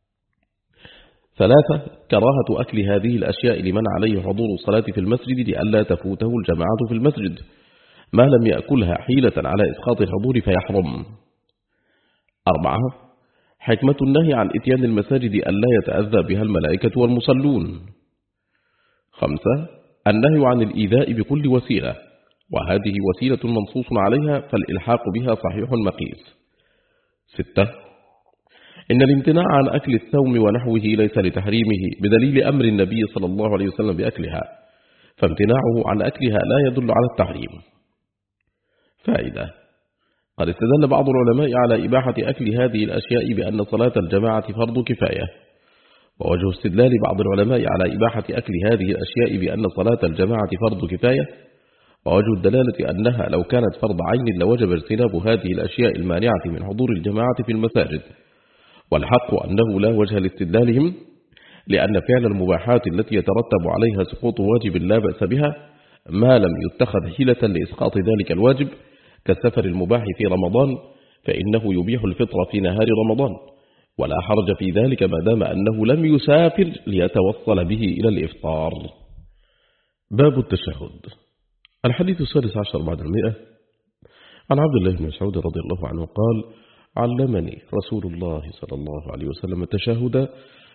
ثلاثة، كراهة أكل هذه الأشياء لمن عليه حضور الصلاة في المسجد لئلا تفوته الجماعة في المسجد، ما لم يأكلها حيلة على إسقاط الحضور فيحرم. أربعة، حكمة النهي عن إتيان المساجد أن لا يتأذى بها الملائكة والمصلون. خمسة، النهي عن الإيذاء بكل وسيلة، وهذه وسيلة منصوص عليها فالإلحاق بها صحيح مقيس. ستة، إن الامتناع عن أكل الثوم ونحوه ليس لتحريمه بدليل أمر النبي صلى الله عليه وسلم بأكلها، فامتناعه عن أكلها لا يدل على التحريم. فائدة: قد استدل بعض العلماء على إباحة أكل هذه الأشياء بأن صلاة الجماعة فرض كفاية، ووجه استدلال بعض العلماء على إباحة أكل هذه الأشياء بأن صلاة الجماعة فرض كفاية، ووجه الدلالة أنها لو كانت فرض عين لوجب اجتناب هذه الأشياء المانعة من حضور الجماعة في المساجد، والحق أنه لا وجه لاستدلالهم، لأن فعل المباحات التي يترتب عليها سقوط واجب لا بأس بها ما لم يتخذ حيلة لإسقاط ذلك الواجب، كالسفر المباح في رمضان فإنه يبيح الفطر في نهار رمضان، ولا حرج في ذلك ما دام أنه لم يسافر ليتوصل به إلى الإفطار. باب التشهد. الحديث السادس عشر بعد المئة. عن عبد الله بن مسعود رضي الله عنه قال: علمني رسول الله صلى الله عليه وسلم التشهد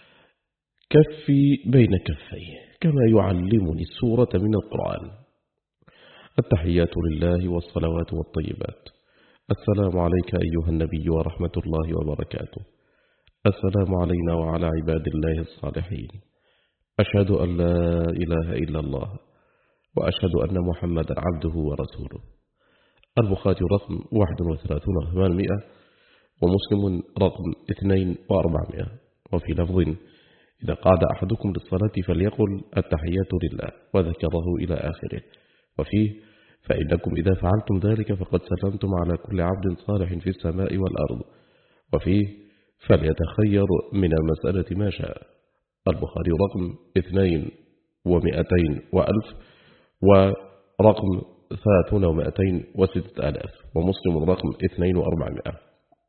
كفي بين كفيه كما يعلمني السورة من القرآن. التحيات لله والصلوات والطيبات. السلام عليك أيها النبي ورحمة الله وبركاته. السلام علينا وعلى عباد الله الصالحين. أشهد أن لا إله إلا الله وأشهد أن محمدا عبده ورسوله. البخاري رقم واحد وثلاثون وثمانمائة، ومسلم رقم اثنين وأربعمائة. وفي لفظ: إذا قعد أحدكم للصلاة فليقل التحيات لله، وذكره إلى آخره. وفيه: فإنكم إذا فعلتم ذلك فقد سلمتم على كل عبد صالح في السماء والأرض. وفيه: فليتخير من المسألة ما شاء. البخاري رقم اثنين ومئتين وألف، ورقم ثلاثون ومئتين وستة آلاف، ومسلم رقم اثنين وأربعمائة.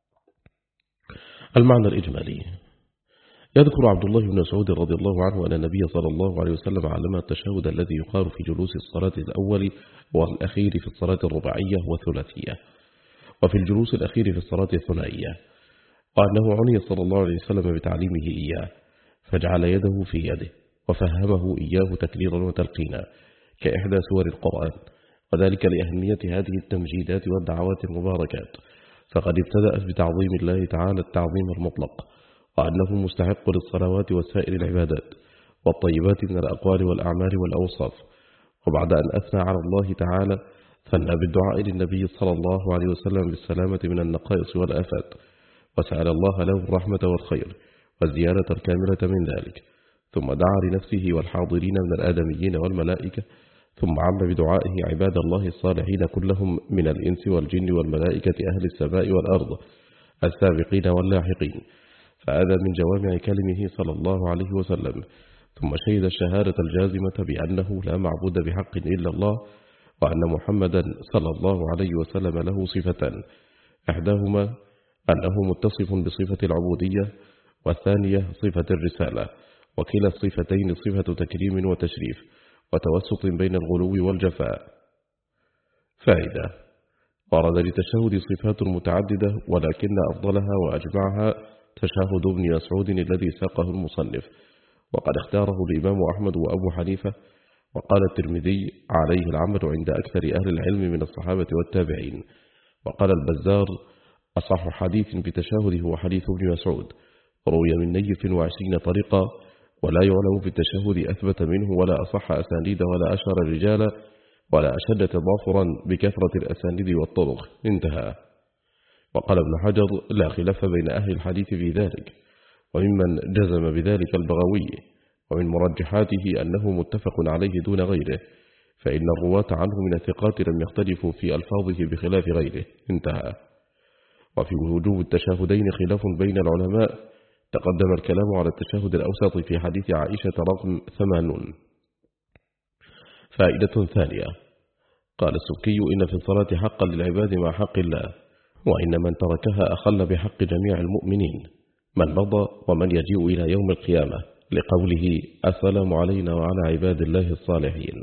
المعنى الإجمالي: يذكر عبد الله بن مسعود رضي الله عنه أن النبي صلى الله عليه وسلم علم التشهد الذي يقال في جلوس الصلاة الأول والأخير في الصلاة الرباعية والثلاثية، وفي الجلوس الأخير في الصلاة الثنائية، وأنه عني صلى الله عليه وسلم بتعليمه إياه، فجعل يده في يده وفهمه إياه تكريرا وتلقينا كإحدى سور القرآن، وذلك لأهمية هذه التمجيدات والدعوات المباركات، فقد ابتدأت بتعظيم الله تعالى التعظيم المطلق، وأنه مستحق للصلوات وسائر العبادات والطيبات من الأقوال والأعمال والأوصاف. وبعد أن أثنى على الله تعالى ثنى بالدعاء للنبي صلى الله عليه وسلم بالسلامة من النقائص والآفات، وسأل الله له الرحمة والخير والزيادة الكاملة من ذلك، ثم دعا لنفسه والحاضرين من الآدميين والملائكة، ثم عم بدعائه عباد الله الصالحين كلهم من الإنس والجن والملائكة أهل السماء والأرض السابقين واللاحقين، فهذا من جوامع كلمه صلى الله عليه وسلم. ثم شهد الشهادة الجازمة بأنه لا معبود بحق إلا الله، وأن محمدا صلى الله عليه وسلم له صفتان: إحداهما أنه متصف بصفة العبودية، والثانية صفة الرسالة، وكلا الصفتين صفة تكريم وتشريف وتوسط بين الغلو والجفاء. فائدة: ورد للتشهد صفات متعددة، ولكن أفضلها وأجمعها تشهد ابن مسعود الذي ساقه المصنف، وقد اختاره الإمام أحمد وأبو حنيفة، وقال الترمذي عليه العمل عند أكثر أهل العلم من الصحابة والتابعين. وقال البزار: أصح حديث بتشهده هو حديث ابن مسعود، روي من نيف وعشرين طريقة، ولا يعلم في التشهد أثبت منه ولا أصح أسانيد ولا أشهر رجالا ولا أشد تضافرا بكثرة الأسانيد والطرق. انتهى. وقال ابن حجر: لا خلاف بين أهل الحديث في ذلك، وممن جزم بذلك البغوي، ومن مرجحاته أنه متفق عليه دون غيره، فإن الرواة عنه من الثقات لم يختلفوا في ألفاظه بخلاف غيره. انتهى. وفي وجوب التشهدين خلاف بين العلماء، تقدم الكلام على التشهد الأوسط في حديث عائشة رقم ثمانون. فائدة ثانية. قال السبكي: إن في الصلاة حقا للعباد مع حق الله، وإن من تركها أخل بحق جميع المؤمنين من مضى ومن يجيء إلى يوم القيامة، لقوله: السلام علينا وعلى عباد الله الصالحين.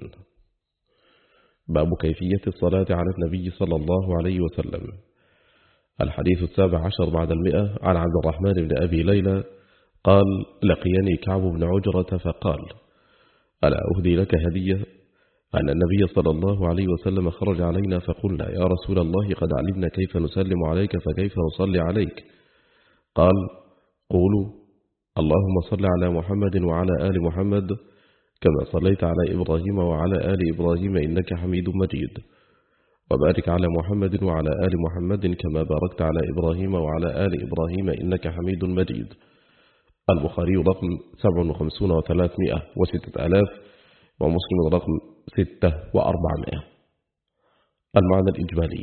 باب كيفية الصلاة على النبي صلى الله عليه وسلم. الحديث السابع عشر بعد المئة عن عبد الرحمن بن أبي ليلى قال: لقيني كعب بن عجرة فقال: ألا أهدي لك هدية؟ أن النبي صلى الله عليه وسلم خرج علينا فقلنا: يا رسول الله، قد علمنا كيف نسلم عليك فكيف نصلي عليك؟ قال: قولوا: اللهم صل على محمد وعلى آل محمد كما صليت على إبراهيم وعلى آل إبراهيم إنك حميد مجيد، وبارك على محمد وعلى آل محمد كما باركت على إبراهيم وعلى آل إبراهيم إنك حميد مجيد. البخاري رقم سبع وخمسون وثلاثمائة وستة آلاف، ومسلم رقم ستة وأربعمائة. المعنى الإجمالي.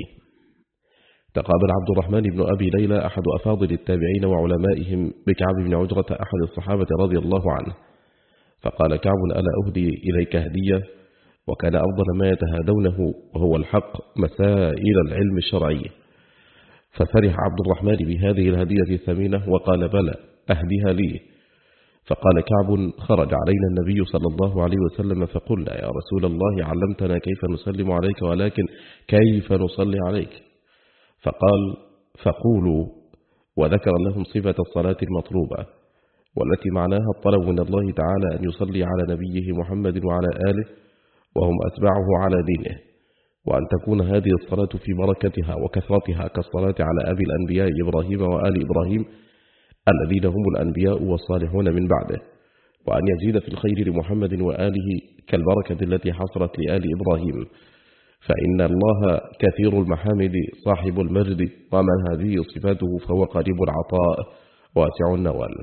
تقابل عبد الرحمن بن أبي ليلى أحد أفاضل التابعين وعلمائهم بكعب بن عجرة أحد الصحابة رضي الله عنه، فقال كعب: ألا أهدي إليك هدية؟ وكان أفضل ما يتهادونه وهو الحق مسائل العلم الشرعي، ففرح عبد الرحمن بهذه الهدية الثمينة وقال: بلى، أهدها لي. فقال كعب: خرج علينا النبي صلى الله عليه وسلم فقلنا: يا رسول الله، علمتنا كيف نسلم عليك، ولكن كيف نصلي عليك؟ فقال: فقولوا. وذكر لهم صفة الصلاة المطلوبة، والتي معناها الطلب من الله تعالى أن يصلي على نبيه محمد وعلى آله وهم أتباعه على دينه، وأن تكون هذه الصلاة في بركتها وكثرتها كالصلاة على أبي الأنبياء إبراهيم وآل إبراهيم الذين هم الأنبياء والصالحون من بعده، وأن يزيد في الخير لمحمد وآله كالبركة التي حصلت لآل إبراهيم، فإن الله كثير المحامد صاحب المجد، ومن هذه صفاته فهو قريب العطاء واسع النوال.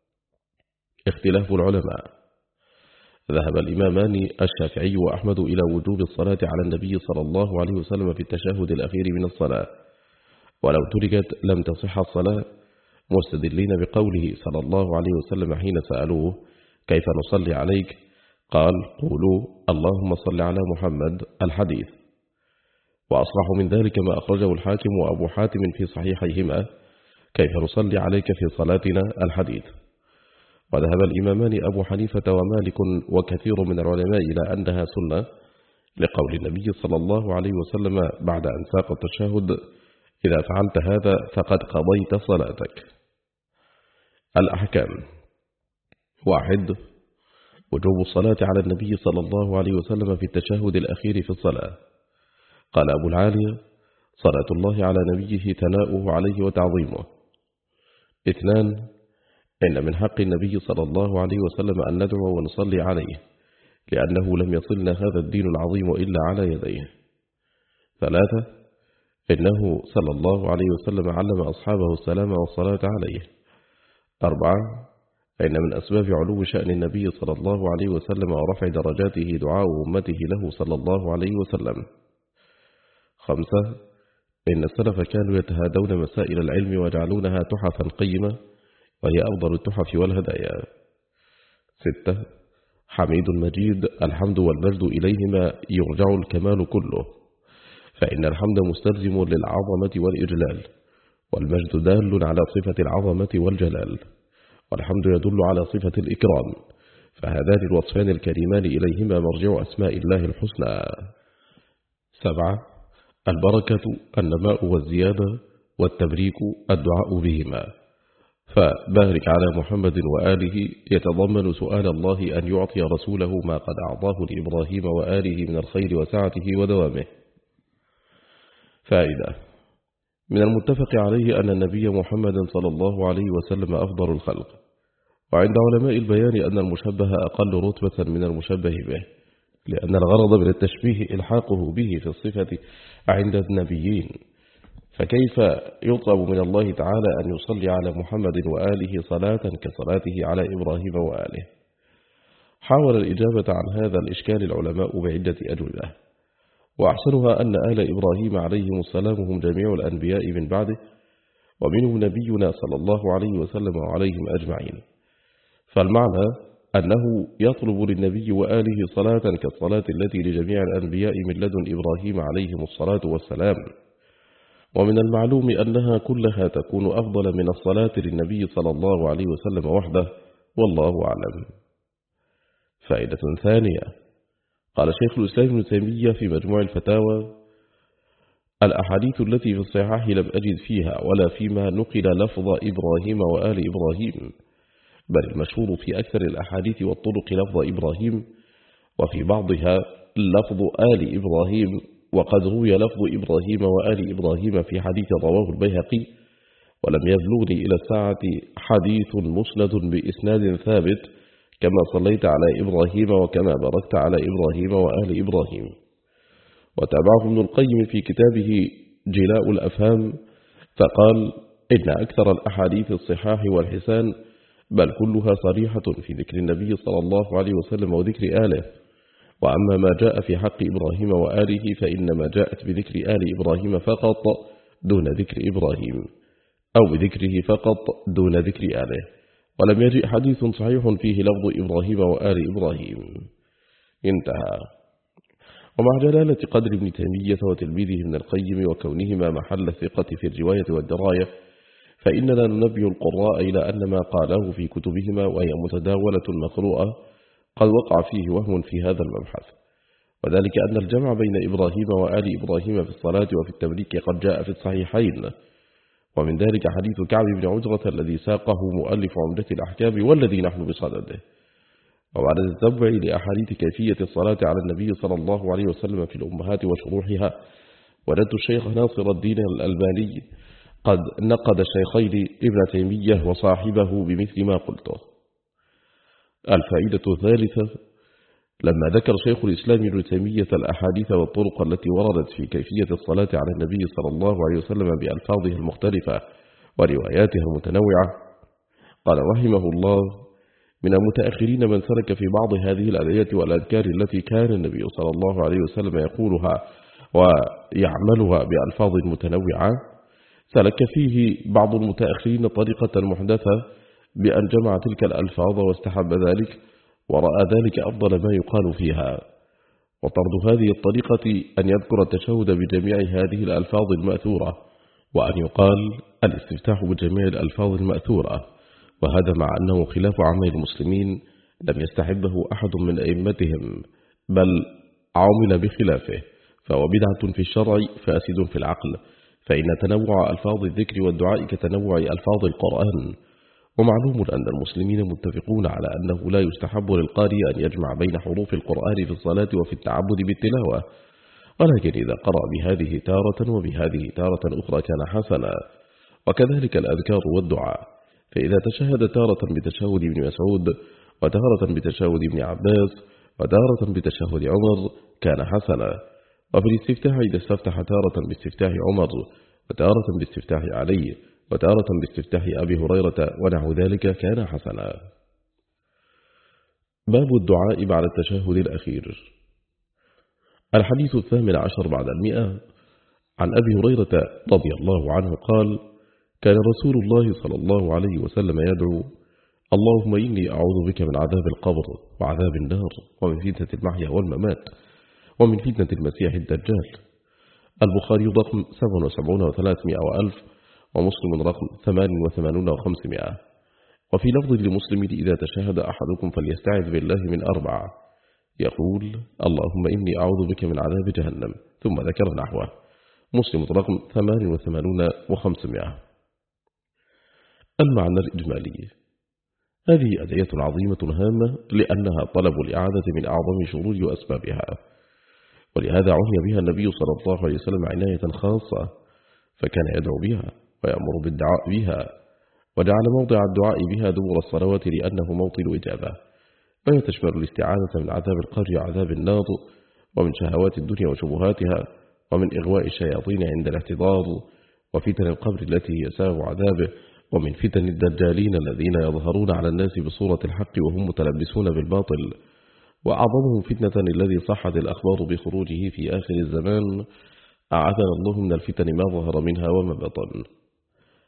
اختلاف العلماء. ذهب الإمامان الشافعي وأحمد إلى وجوب الصلاة على النبي صلى الله عليه وسلم في التشهد الأخير من الصلاة، ولو تركت لم تصح الصلاة، مستدلين بقوله صلى الله عليه وسلم حين سألوه: كيف نصلي عليك؟ قال: قولوا: اللهم صل على محمد. الحديث. وأصرح من ذلك ما أخرجه الحاكم وأبو حاتم في صحيحيهما: كيف نصلي عليك في صلاتنا؟ الحديث. وذهب الإمامان أبو حنيفة ومالك وكثير من العلماء إلى أنها سنة، لقول النبي صلى الله عليه وسلم بعد أن ساق التشهد: إذا فعلت هذا فقد قضيت صلاتك. الأحكام. واحد. وجوب الصلاة على النبي صلى الله عليه وسلم في التشهد الأخير في الصلاة. قال أبو العالية: صلاة الله على نبيه ثناؤه عليه وتعظيمه. اثنان. إن من حق النبي صلى الله عليه وسلم أن ندعو ونصلي عليه، لأنه لم يصلنا هذا الدين العظيم إلا على يديه. ثلاثة. إنه صلى الله عليه وسلم علم أصحابه السلام والصلاة عليه. أربعة. إن من أسباب علو شأن النبي صلى الله عليه وسلم ورفع درجاته دعاء أمته له صلى الله عليه وسلم. خمسة. إن السلف كانوا يتهادون مسائل العلم ويجعلونها تحفا قيمة، وهي أفضل التحف والهدايا. ستة. حميد مجيد، الحمد والمجد إليهما يرجع الكمال كله، فإن الحمد مستلزم للعظمة والإجلال، والمجد دال على صفة العظمة والجلال، والحمد يدل على صفة الإكرام، فهذان الوصفان الكريمان إليهما مرجع أسماء الله الحسنى. سبعة. البركة النماء والزيادة، والتبريك الدعاء بهما، فبارك على محمد وآله يتضمن سؤال الله أن يعطي رسوله ما قد أعطاه لإبراهيم وآله من الخير وسعته ودوامه. فائدة. من المتفق عليه أن النبي محمد صلى الله عليه وسلم أفضل الخلق، وعند علماء البيان أن المشبه أقل رتبة من المشبه به، لأن الغرض من التشبيه إلحاقه به في الصفة عند النبيين، فكيف يطلب من الله تعالى أن يصلي على محمد وآله صلاة كصلاته على إبراهيم وآله؟ حاول الإجابة عن هذا الإشكال العلماء بعدة أجوبة، وأحسنها أن آل إبراهيم عليهم السلام هم جميع الأنبياء من بعده، ومنهم نبينا صلى الله عليه وسلم وعليهم أجمعين. فالمعنى أنه يطلب للنبي وآله صلاة كالصلاة التي لجميع الأنبياء من لدن إبراهيم عليهم الصلاة والسلام. ومن المعلوم أنها كلها تكون أفضل من الصلاة للنبي صلى الله عليه وسلم وحده، والله أعلم. فائدة ثانية: قال شيخ الإسلام ابن تيمية في مجموع الفتاوى: الأحاديث التي في الصحاح لم أجد فيها ولا فيما نقل لفظ إبراهيم وآل إبراهيم، بل المشهور في أكثر الأحاديث والطرق لفظ إبراهيم، وفي بعضها لفظ آل إبراهيم، وقد روي لفظ إبراهيم وآل إبراهيم في حديث رواه البيهقي، ولم يبلغني إلى الساعة حديث مسند بإسناد ثابت كما صليت على إبراهيم وكما باركت على إبراهيم وآل إبراهيم. وتابعه ابن القيم في كتابه جلاء الأفهام فقال: إن أكثر الأحاديث الصحاح والحسان بل كلها صريحة في ذكر النبي صلى الله عليه وسلم وذكر آله، وأما ما جاء في حق إبراهيم وآله فإنما جاءت بذكر آل إبراهيم فقط دون ذكر إبراهيم، أو بذكره فقط دون ذكر آله، ولم يجئ حديث صحيح فيه لفظ إبراهيم وآل إبراهيم. انتهى. ومع جلالة قدر ابن تيمية وتلميذه من القيم وكونهما محل الثقة في الرواية والدراية، فإننا ننبه القراء إلى أن ما قاله في كتبهما وهي متداولة مقروءة قد وقع فيه وهم في هذا المبحث، وذلك أن الجمع بين إبراهيم وآل إبراهيم في الصلاة وفي التبريك قد جاء في الصحيحين، ومن ذلك حديث كعب بن عجرة الذي ساقه مؤلف عمدة الأحكام والذي نحن بصدده. وبعد التتبع لأحاديث كيفية الصلاة على النبي صلى الله عليه وسلم في الأمهات وشروحها، وجدت الشيخ ناصر الدين الألباني قد نقد الشيخين ابن تيمية وصاحبه بمثل ما قلته. الفائدة الثالثة: لما ذكر شيخ الإسلام ابن تيمية الأحاديث والطرق التي وردت في كيفية الصلاة على النبي صلى الله عليه وسلم بألفاظه المختلفة ورواياتها المتنوعة، قال رحمه الله: من المتأخرين من سلك في بعض هذه الأدعية والأذكار التي كان النبي صلى الله عليه وسلم يقولها ويعملها بألفاظ متنوعة، سلك فيه بعض المتأخرين طريقة محدثة بأن جمع تلك الألفاظ واستحب ذلك ورأى ذلك أفضل ما يقال فيها. وطرد هذه الطريقة أن يذكر التشهد بجميع هذه الألفاظ المأثورة، وأن يقال الاستفتاح بجميع الألفاظ المأثورة، وهذا مع أنه خلاف عمل المسلمين لم يستحبه أحد من أئمتهم، بل عمل بخلافه، فهو بدعة في الشرع فاسد في العقل، فإن تنوع ألفاظ الذكر والدعاء كتنوع ألفاظ القرآن. ومعلوم أن المسلمين متفقون على أنه لا يستحب للقارئ أن يجمع بين حروف القرآن في الصلاة وفي التعبد بالتلاوة، ولكن إذا قرأ بهذه تارة وبهذه تارة أخرى كان حسنا، وكذلك الأذكار والدعاء، فإذا تشهد تارة بتشهد ابن مسعود وتارة بتشهد ابن عباس وتارة بتشهد عمر كان حسنا، وفي الاستفتاح إذا استفتح تارة باستفتاح عمر وتارة باستفتاح علي وتارة باستفتاح أبي هريرة ونحو ذلك كان حسنا. باب الدعاء بعد التشهد الأخير. الحديث الثامن عشر بعد المئة عن أبي هريرة رضي الله عنه قال: كان رسول الله صلى الله عليه وسلم يدعو: اللهم إني أعوذ بك من عذاب القبر وعذاب النار ومن فتنة المحيا والممات ومن فتنة المسيح الدجال. البخاري رقم سبعة وسبعين وثلاثمائة وألف، ومسلم رقم ثمان وثمانون وخمسمائة. وفي لفظ لمسلم: إذا تشهد أحدكم فليستعذ بالله من أربعة، يقول: اللهم إني أعوذ بك من عذاب جهنم، ثم ذكر نحوه. مسلم رقم ثمان وثمانون وخمسمائة. المعنى الإجمالي: هذه أدعية عظيمة هامة لأنها طلب الإعادة من أعظم شرور وأسبابها، ولهذا عني بها النبي صلى الله عليه وسلم عناية خاصة، فكان يدعو بها ويأمر بالدعاء بها، وجعل موضع الدعاء بها دبر الصلوات لأنه موطن إجابة، وهي تشمل الاستعانة من عذاب القبر وعذاب النار، ومن شهوات الدنيا وشبهاتها، ومن إغواء الشياطين عند الاحتضار، وفتن القبر التي هي سبب عذابه، ومن فتن الدجالين الذين يظهرون على الناس بصورة الحق وهم متلبسون بالباطل، وأعظمهم فتنة الذي صحت الأخبار بخروجه في آخر الزمان، أعاذنا الله من الفتن ما ظهر منها وما بطن.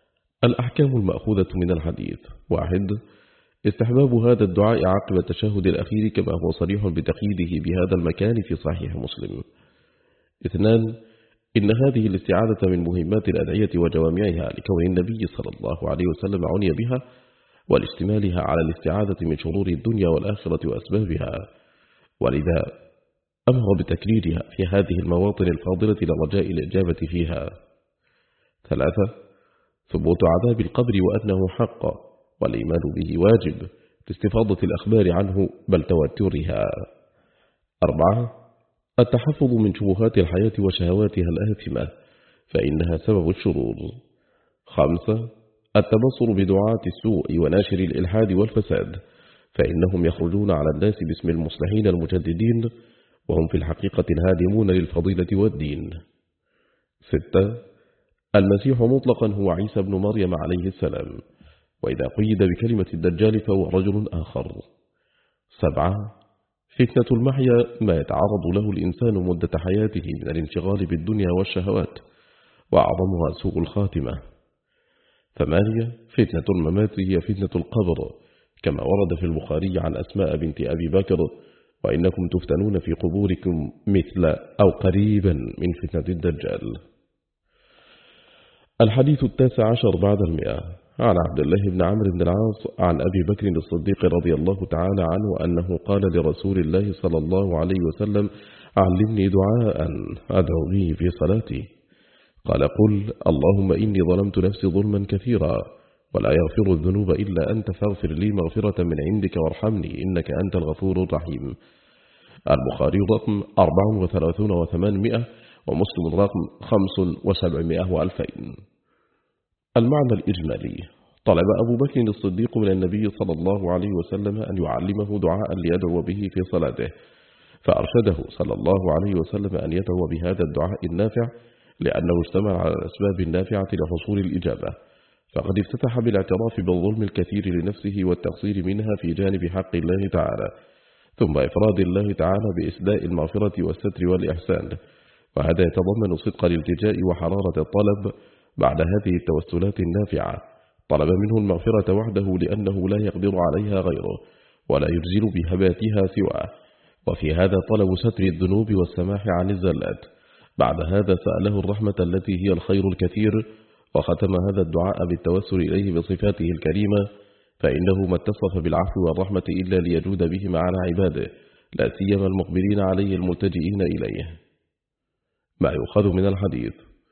الأحكام المأخوذة من الحديث. واحد. استحباب هذا الدعاء عقب التشهد الأخير كما هو صريح بتقييده بهذا المكان في صحيح مسلم. اثنان. إن هذه الاستعاذة من مهمات الأدعية وجوامعها لكون النبي صلى الله عليه وسلم عني بها والاشتمالها على الاستعاذة من شرور الدنيا والآخرة وأسبابها، ولذا أمر بتكريرها في هذه المواطن الفاضلة لرجاء الإجابة فيها. ثلاثة. ثبوت عذاب القبر وأنه حق والإيمان به واجب لاستفاضة الأخبار عنه بل توترها. أربعة. التحفظ من شبهات الحياة وشهواتها الآثمة فإنها سبب الشرور. خمسة. التبصر بدعاة السوء وناشر الإلحاد والفساد فإنهم يخرجون على الناس باسم المصلحين المجددين وهم في الحقيقة الهادمون للفضيلة والدين. ستة. المسيح مطلقا هو عيسى بن مريم عليه السلام، وإذا قيد بكلمة الدجال فهو رجل آخر. سبعة. فتنة المحيا ما يتعرض له الإنسان مدة حياته من الانشغال بالدنيا والشهوات وأعظمها سوء الخاتمة. ثمانية. فتنة الممات هي فتنة القبر كما ورد في البخاري عن أسماء بنت أبي بكر: وإنكم تفتنون في قبوركم مثل أو قريبا من فتنة الدجال. الحديث التاسع عشر بعد المئة. عن عبد الله بن عمرو بن العاص عن أبي بكر الصديق رضي الله تعالى عنه أنه قال لرسول الله صلى الله عليه وسلم: علمني دعاء أدعو به في صلاتي. قال: قل اللهم إني ظلمت نفسي ظلما كثيرا ولا يغفر الذنوب إلا أنت فاغفر لي مغفرة من عندك وارحمني إنك أنت الغفور الرحيم. البخاري رقم أربع وثلاثون وثمانمائة ومسلم رقم خمس وسبعمائة وألفين. المعنى الإجمالي: طلب أبو بكر الصديق من النبي صلى الله عليه وسلم أن يعلمه دعاء ليدعو به في صلاته، فأرشده صلى الله عليه وسلم أن يدعو بهذا الدعاء النافع لأنه اشتمل على الأسباب النافعة لحصول الإجابة، فقد افتتح بالاعتراف بالظلم الكثير لنفسه والتقصير منها في جانب حق الله تعالى، ثم إفراد الله تعالى بإسداء المغفرة والستر والإحسان، وهذا يتضمن صدق الالتجاء وحرارة الطلب بعد هذه التوسلات النافعة. طلب منه المغفرة وحده لأنه لا يقدر عليها غيره ولا يجزل بهباتها سواه، وفي هذا طلب ستر الذنوب والسماح عن الزلات. بعد هذا سأله الرحمة التي هي الخير الكثير، وختم هذا الدعاء بالتوسل إليه بصفاته الكريمة، فإنه ما اتصف بالعفو والرحمة إلا ليجود بهما على عباده، لا سيما المقبلين عليه المتجئين إليه. ما يؤخذ من الحديث: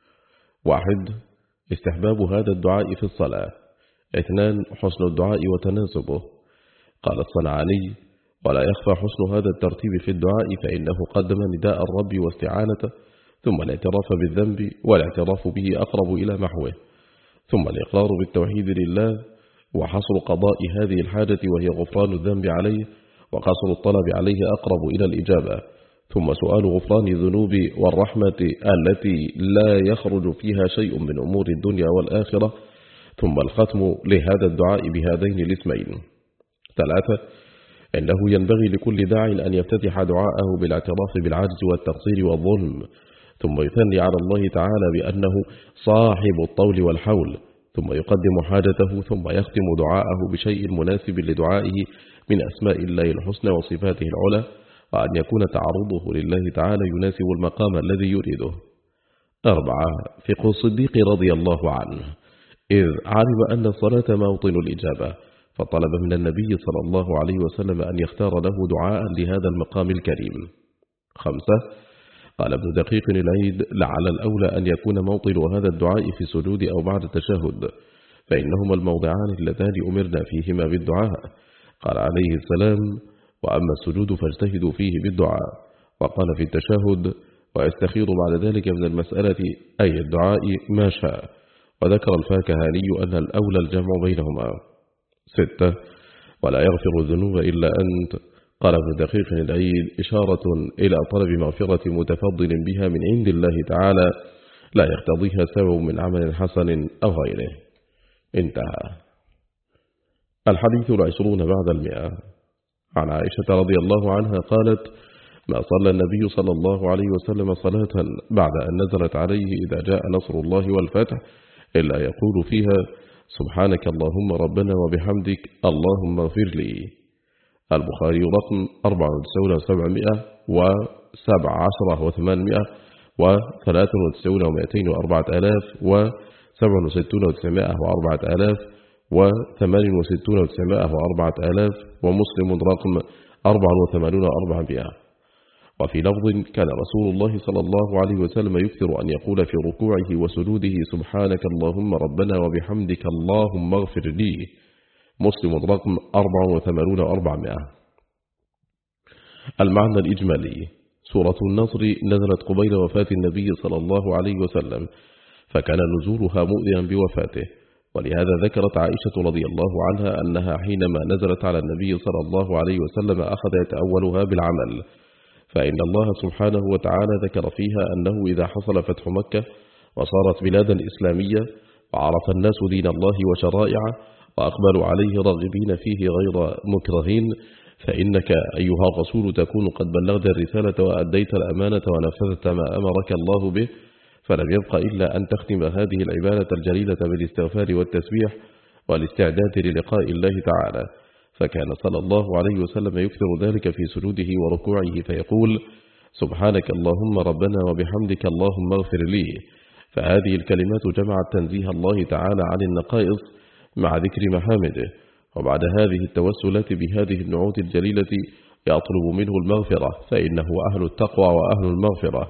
واحد. استحباب هذا الدعاء في الصلاة. اثنان. حسن الدعاء وتناسبه. قال الصنعاني: ولا يخفى حسن هذا الترتيب في الدعاء، فإنه قدم نداء الرب واستعانته، ثم الاعتراف بالذنب والاعتراف به أقرب إلى محوه، ثم الإقرار بالتوحيد لله وحصر قضاء هذه الحاجة وهي غفران الذنب عليه، وقصر الطلب عليه أقرب إلى الإجابة، ثم سؤال غفران الذنوب والرحمة التي لا يخرج فيها شيء من أمور الدنيا والآخرة، ثم الختم لهذا الدعاء بهذين الاسمين. ثلاثة. إنه ينبغي لكل داع أن يفتتح دعاءه بالاعتراف بالعجز والتقصير والظلم، ثم يثني على الله تعالى بأنه صاحب الطول والحول، ثم يقدم حاجته، ثم يختم دعاءه بشيء مناسب لدعائه من أسماء الله الحسنى وصفاته العلى، وأن يكون تعرضه لله تعالى يناسب المقام الذي يريده. أربعة. فقه الصديق رضي الله عنه، إذ علم أن الصلاة موطن الإجابة، فطلب من النبي صلى الله عليه وسلم أن يختار له دعاء لهذا المقام الكريم. خمسة. قال ابن دقيق العيد: لعل الأولى أن يكون موطن هذا الدعاء في السجود أو بعد التشهد، فإنهما الموضعان اللذان أمرنا فيهما بالدعاء. قال عليه السلام: وأما السجود فاجتهدوا فيه بالدعاء. وقال في التشهد: ويستخير بعد ذلك من المسألة أي الدعاء ما شاء. وذكر الفاكهاني أن الأولى الجمع بينهما. ستة. ولا يغفر الذنوب إلا أنت. قال ابن دقيق العيد: إشارة إلى طلب مغفرة متفضل بها من عند الله تعالى لا يقتضيها سبب من عمل حسن أو غيره. انتهى. الحديث العشرون بعد المئة. عن عائشة رضي الله عنها قالت: ما صلى النبي صلى الله عليه وسلم صلاة بعد أن نزلت عليه إذا جاء نصر الله والفتح إلا يقول فيها: سبحانك اللهم ربنا وبحمدك اللهم اغفر لي. البخاري رقم أربعة وتسعين وسبعمائة وسبع عشرة وثمانمائة وثلاث وتسعين ومائتين وأربعة آلاف وسبع وستون وتسعمائة وأربعة آلاف وثمان وستون وتسعمائة وأربعة آلاف، ومسلم رقم أربعة وثمانون وأربعمائة. وفي لفظ كان رسول الله صلى الله عليه وسلم يكثر أن يقول في ركوعه وسجوده سبحانك اللهم ربنا وبحمدك اللهم اغفر لي. مسلم رقم أربعة وثمانون وأربعمائة. المعنى الإجمالي: سورة النصر نزلت قبيل وفاة النبي صلى الله عليه وسلم، فكان نزولها مؤذنا بوفاته، ولهذا ذكرت عائشة رضي الله عنها أنها حينما نزلت على النبي صلى الله عليه وسلم أخذ يتأولها بالعمل، فإن الله سبحانه وتعالى ذكر فيها أنه إذا حصل فتح مكة وصارت بلادا إسلامية وعرف الناس دين الله وشرائعه وأقبلوا عليه راغبين فيه غير مكرهين، فإنك أيها الرسول تكون قد بلغت الرسالة وأديت الأمانة ونفذت ما أمرك الله به، فلم يبق إلا أن تختم هذه العبادة الجليلة بالاستغفار والتسبيح والاستعداد للقاء الله تعالى. فكان صلى الله عليه وسلم يكثر ذلك في سجوده وركوعه فيقول سبحانك اللهم ربنا وبحمدك اللهم اغفر لي. فهذه الكلمات جمعت تنزيه الله تعالى عن النقائص مع ذكر محامده، وبعد هذه التوسلات بهذه النعوت الجليلة يطلب منه المغفرة، فإنه أهل التقوى وأهل المغفرة.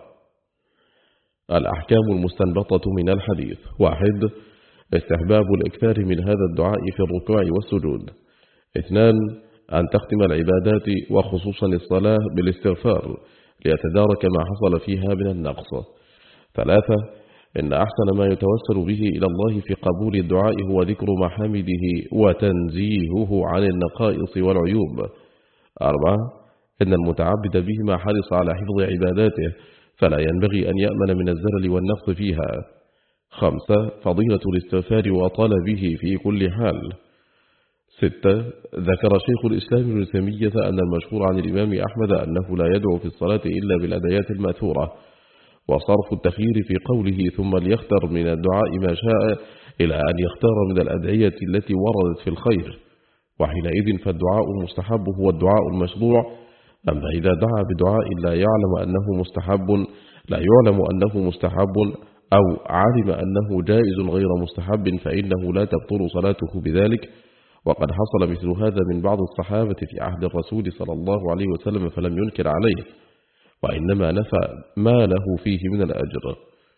الأحكام المستنبطة من الحديث: واحد، استحباب الإكثار من هذا الدعاء في الركوع والسجود. اثنان، أن تختم العبادات وخصوصا الصلاة بالاستغفار ليتدارك ما حصل فيها من النقص. ثلاثة، إن أحسن ما يتوسل به إلى الله في قبول الدعاء هو ذكر محامده وتنزيهه عن النقائص والعيوب. أربعة، إن المتعبد بهما حرص على حفظ عباداته، فلا ينبغي أن يأمن من الزلل والنقص فيها. خمسة، فضيلة الاستغفار وطلبه في كل حال. ستة، ذكر شيخ الإسلام ابن تيمية أن المشهور عن الإمام أحمد أنه لا يدعو في الصلاة إلا بالأدعيات المأثورة، وصرف التخيير في قوله ثم ليختر من الدعاء ما شاء إلى أن يختار من الأدعية التي وردت في الخير، وحينئذ فالدعاء المستحب هو الدعاء المشروع. أما إذا دعا بدعاء لا يعلم أنه مستحب لا يعلم أنه مستحب أو علم أنه جائز غير مستحب فإنه لا تبطل صلاته بذلك. وقد حصل مثل هذا من بعض الصحابة في عهد الرسول صلى الله عليه وسلم فلم ينكر عليه، وإنما نفى ما له فيه من الأجر.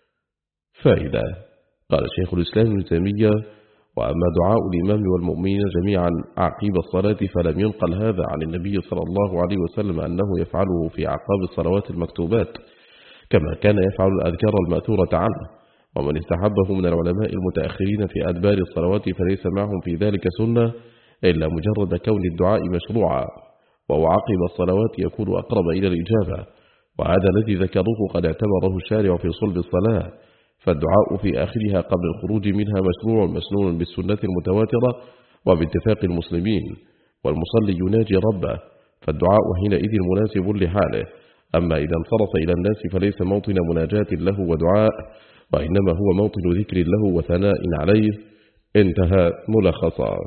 فائدة: قال شيخ الإسلام ابن تيمية: وأما دعاء الإمام والمؤمنين جميعا عقيب الصلاة فلم ينقل هذا عن النبي صلى الله عليه وسلم أنه يفعله في أعقاب الصلوات المكتوبات كما كان يفعل الأذكار المأثورة عنه. ومن استحبه من العلماء المتأخرين في أدبار الصلوات فليس معهم في ذلك سنة إلا مجرد كون الدعاء مشروعا، وهو عقب الصلوات يكون أقرب إلى الإجابة، وهذا الذي ذكروه قد اعتبره الشارع في صلب الصلاة. فالدعاء في آخرها قبل الخروج منها مشروع مسنون بالسنة المتواترة وباتفاق المسلمين، والمصلي يناجي ربه، فالدعاء حينئذ مناسب لحاله. أما إذا انصرف إلى الناس فليس موطن مناجاة له ودعاء، وإنما هو موطن ذكر له وثناء عليه. انتهى ملخصا.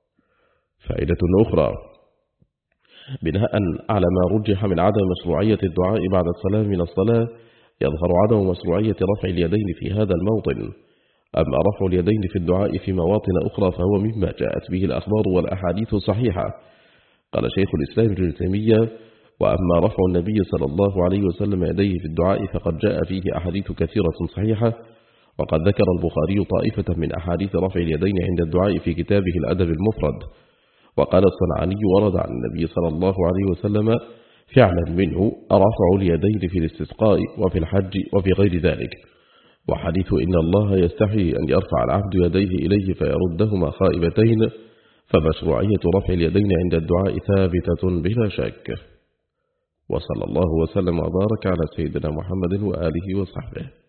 فائدة أخرى: بناء على ما رجح من عدم مشروعية الدعاء بعد السلام من الصلاة يظهر عدم مشروعية رفع اليدين في هذا الموطن. أما رفع اليدين في الدعاء في مواطن أخرى فهو مما جاءت به الأخبار والأحاديث الصحيحة. قال شيخ الإسلام ابن تيمية: وأما رفع النبي صلى الله عليه وسلم يديه في الدعاء فقد جاء فيه أحاديث كثيرة صحيحة، وقد ذكر البخاري طائفة من أحاديث رفع اليدين عند الدعاء في كتابه الأدب المفرد. وقال الصنعاني: ورد عن النبي صلى الله عليه وسلم فعلا منه رفع اليدين في الاستسقاء وفي الحج وفي غير ذلك. وحديث إن الله يستحي أن يرفع العبد يديه إليه فيردهما خائبتين، فمشروعية رفع اليدين عند الدعاء ثابتة بلا شك. وصلى الله وسلم وبارك على سيدنا محمد وآله وصحبه.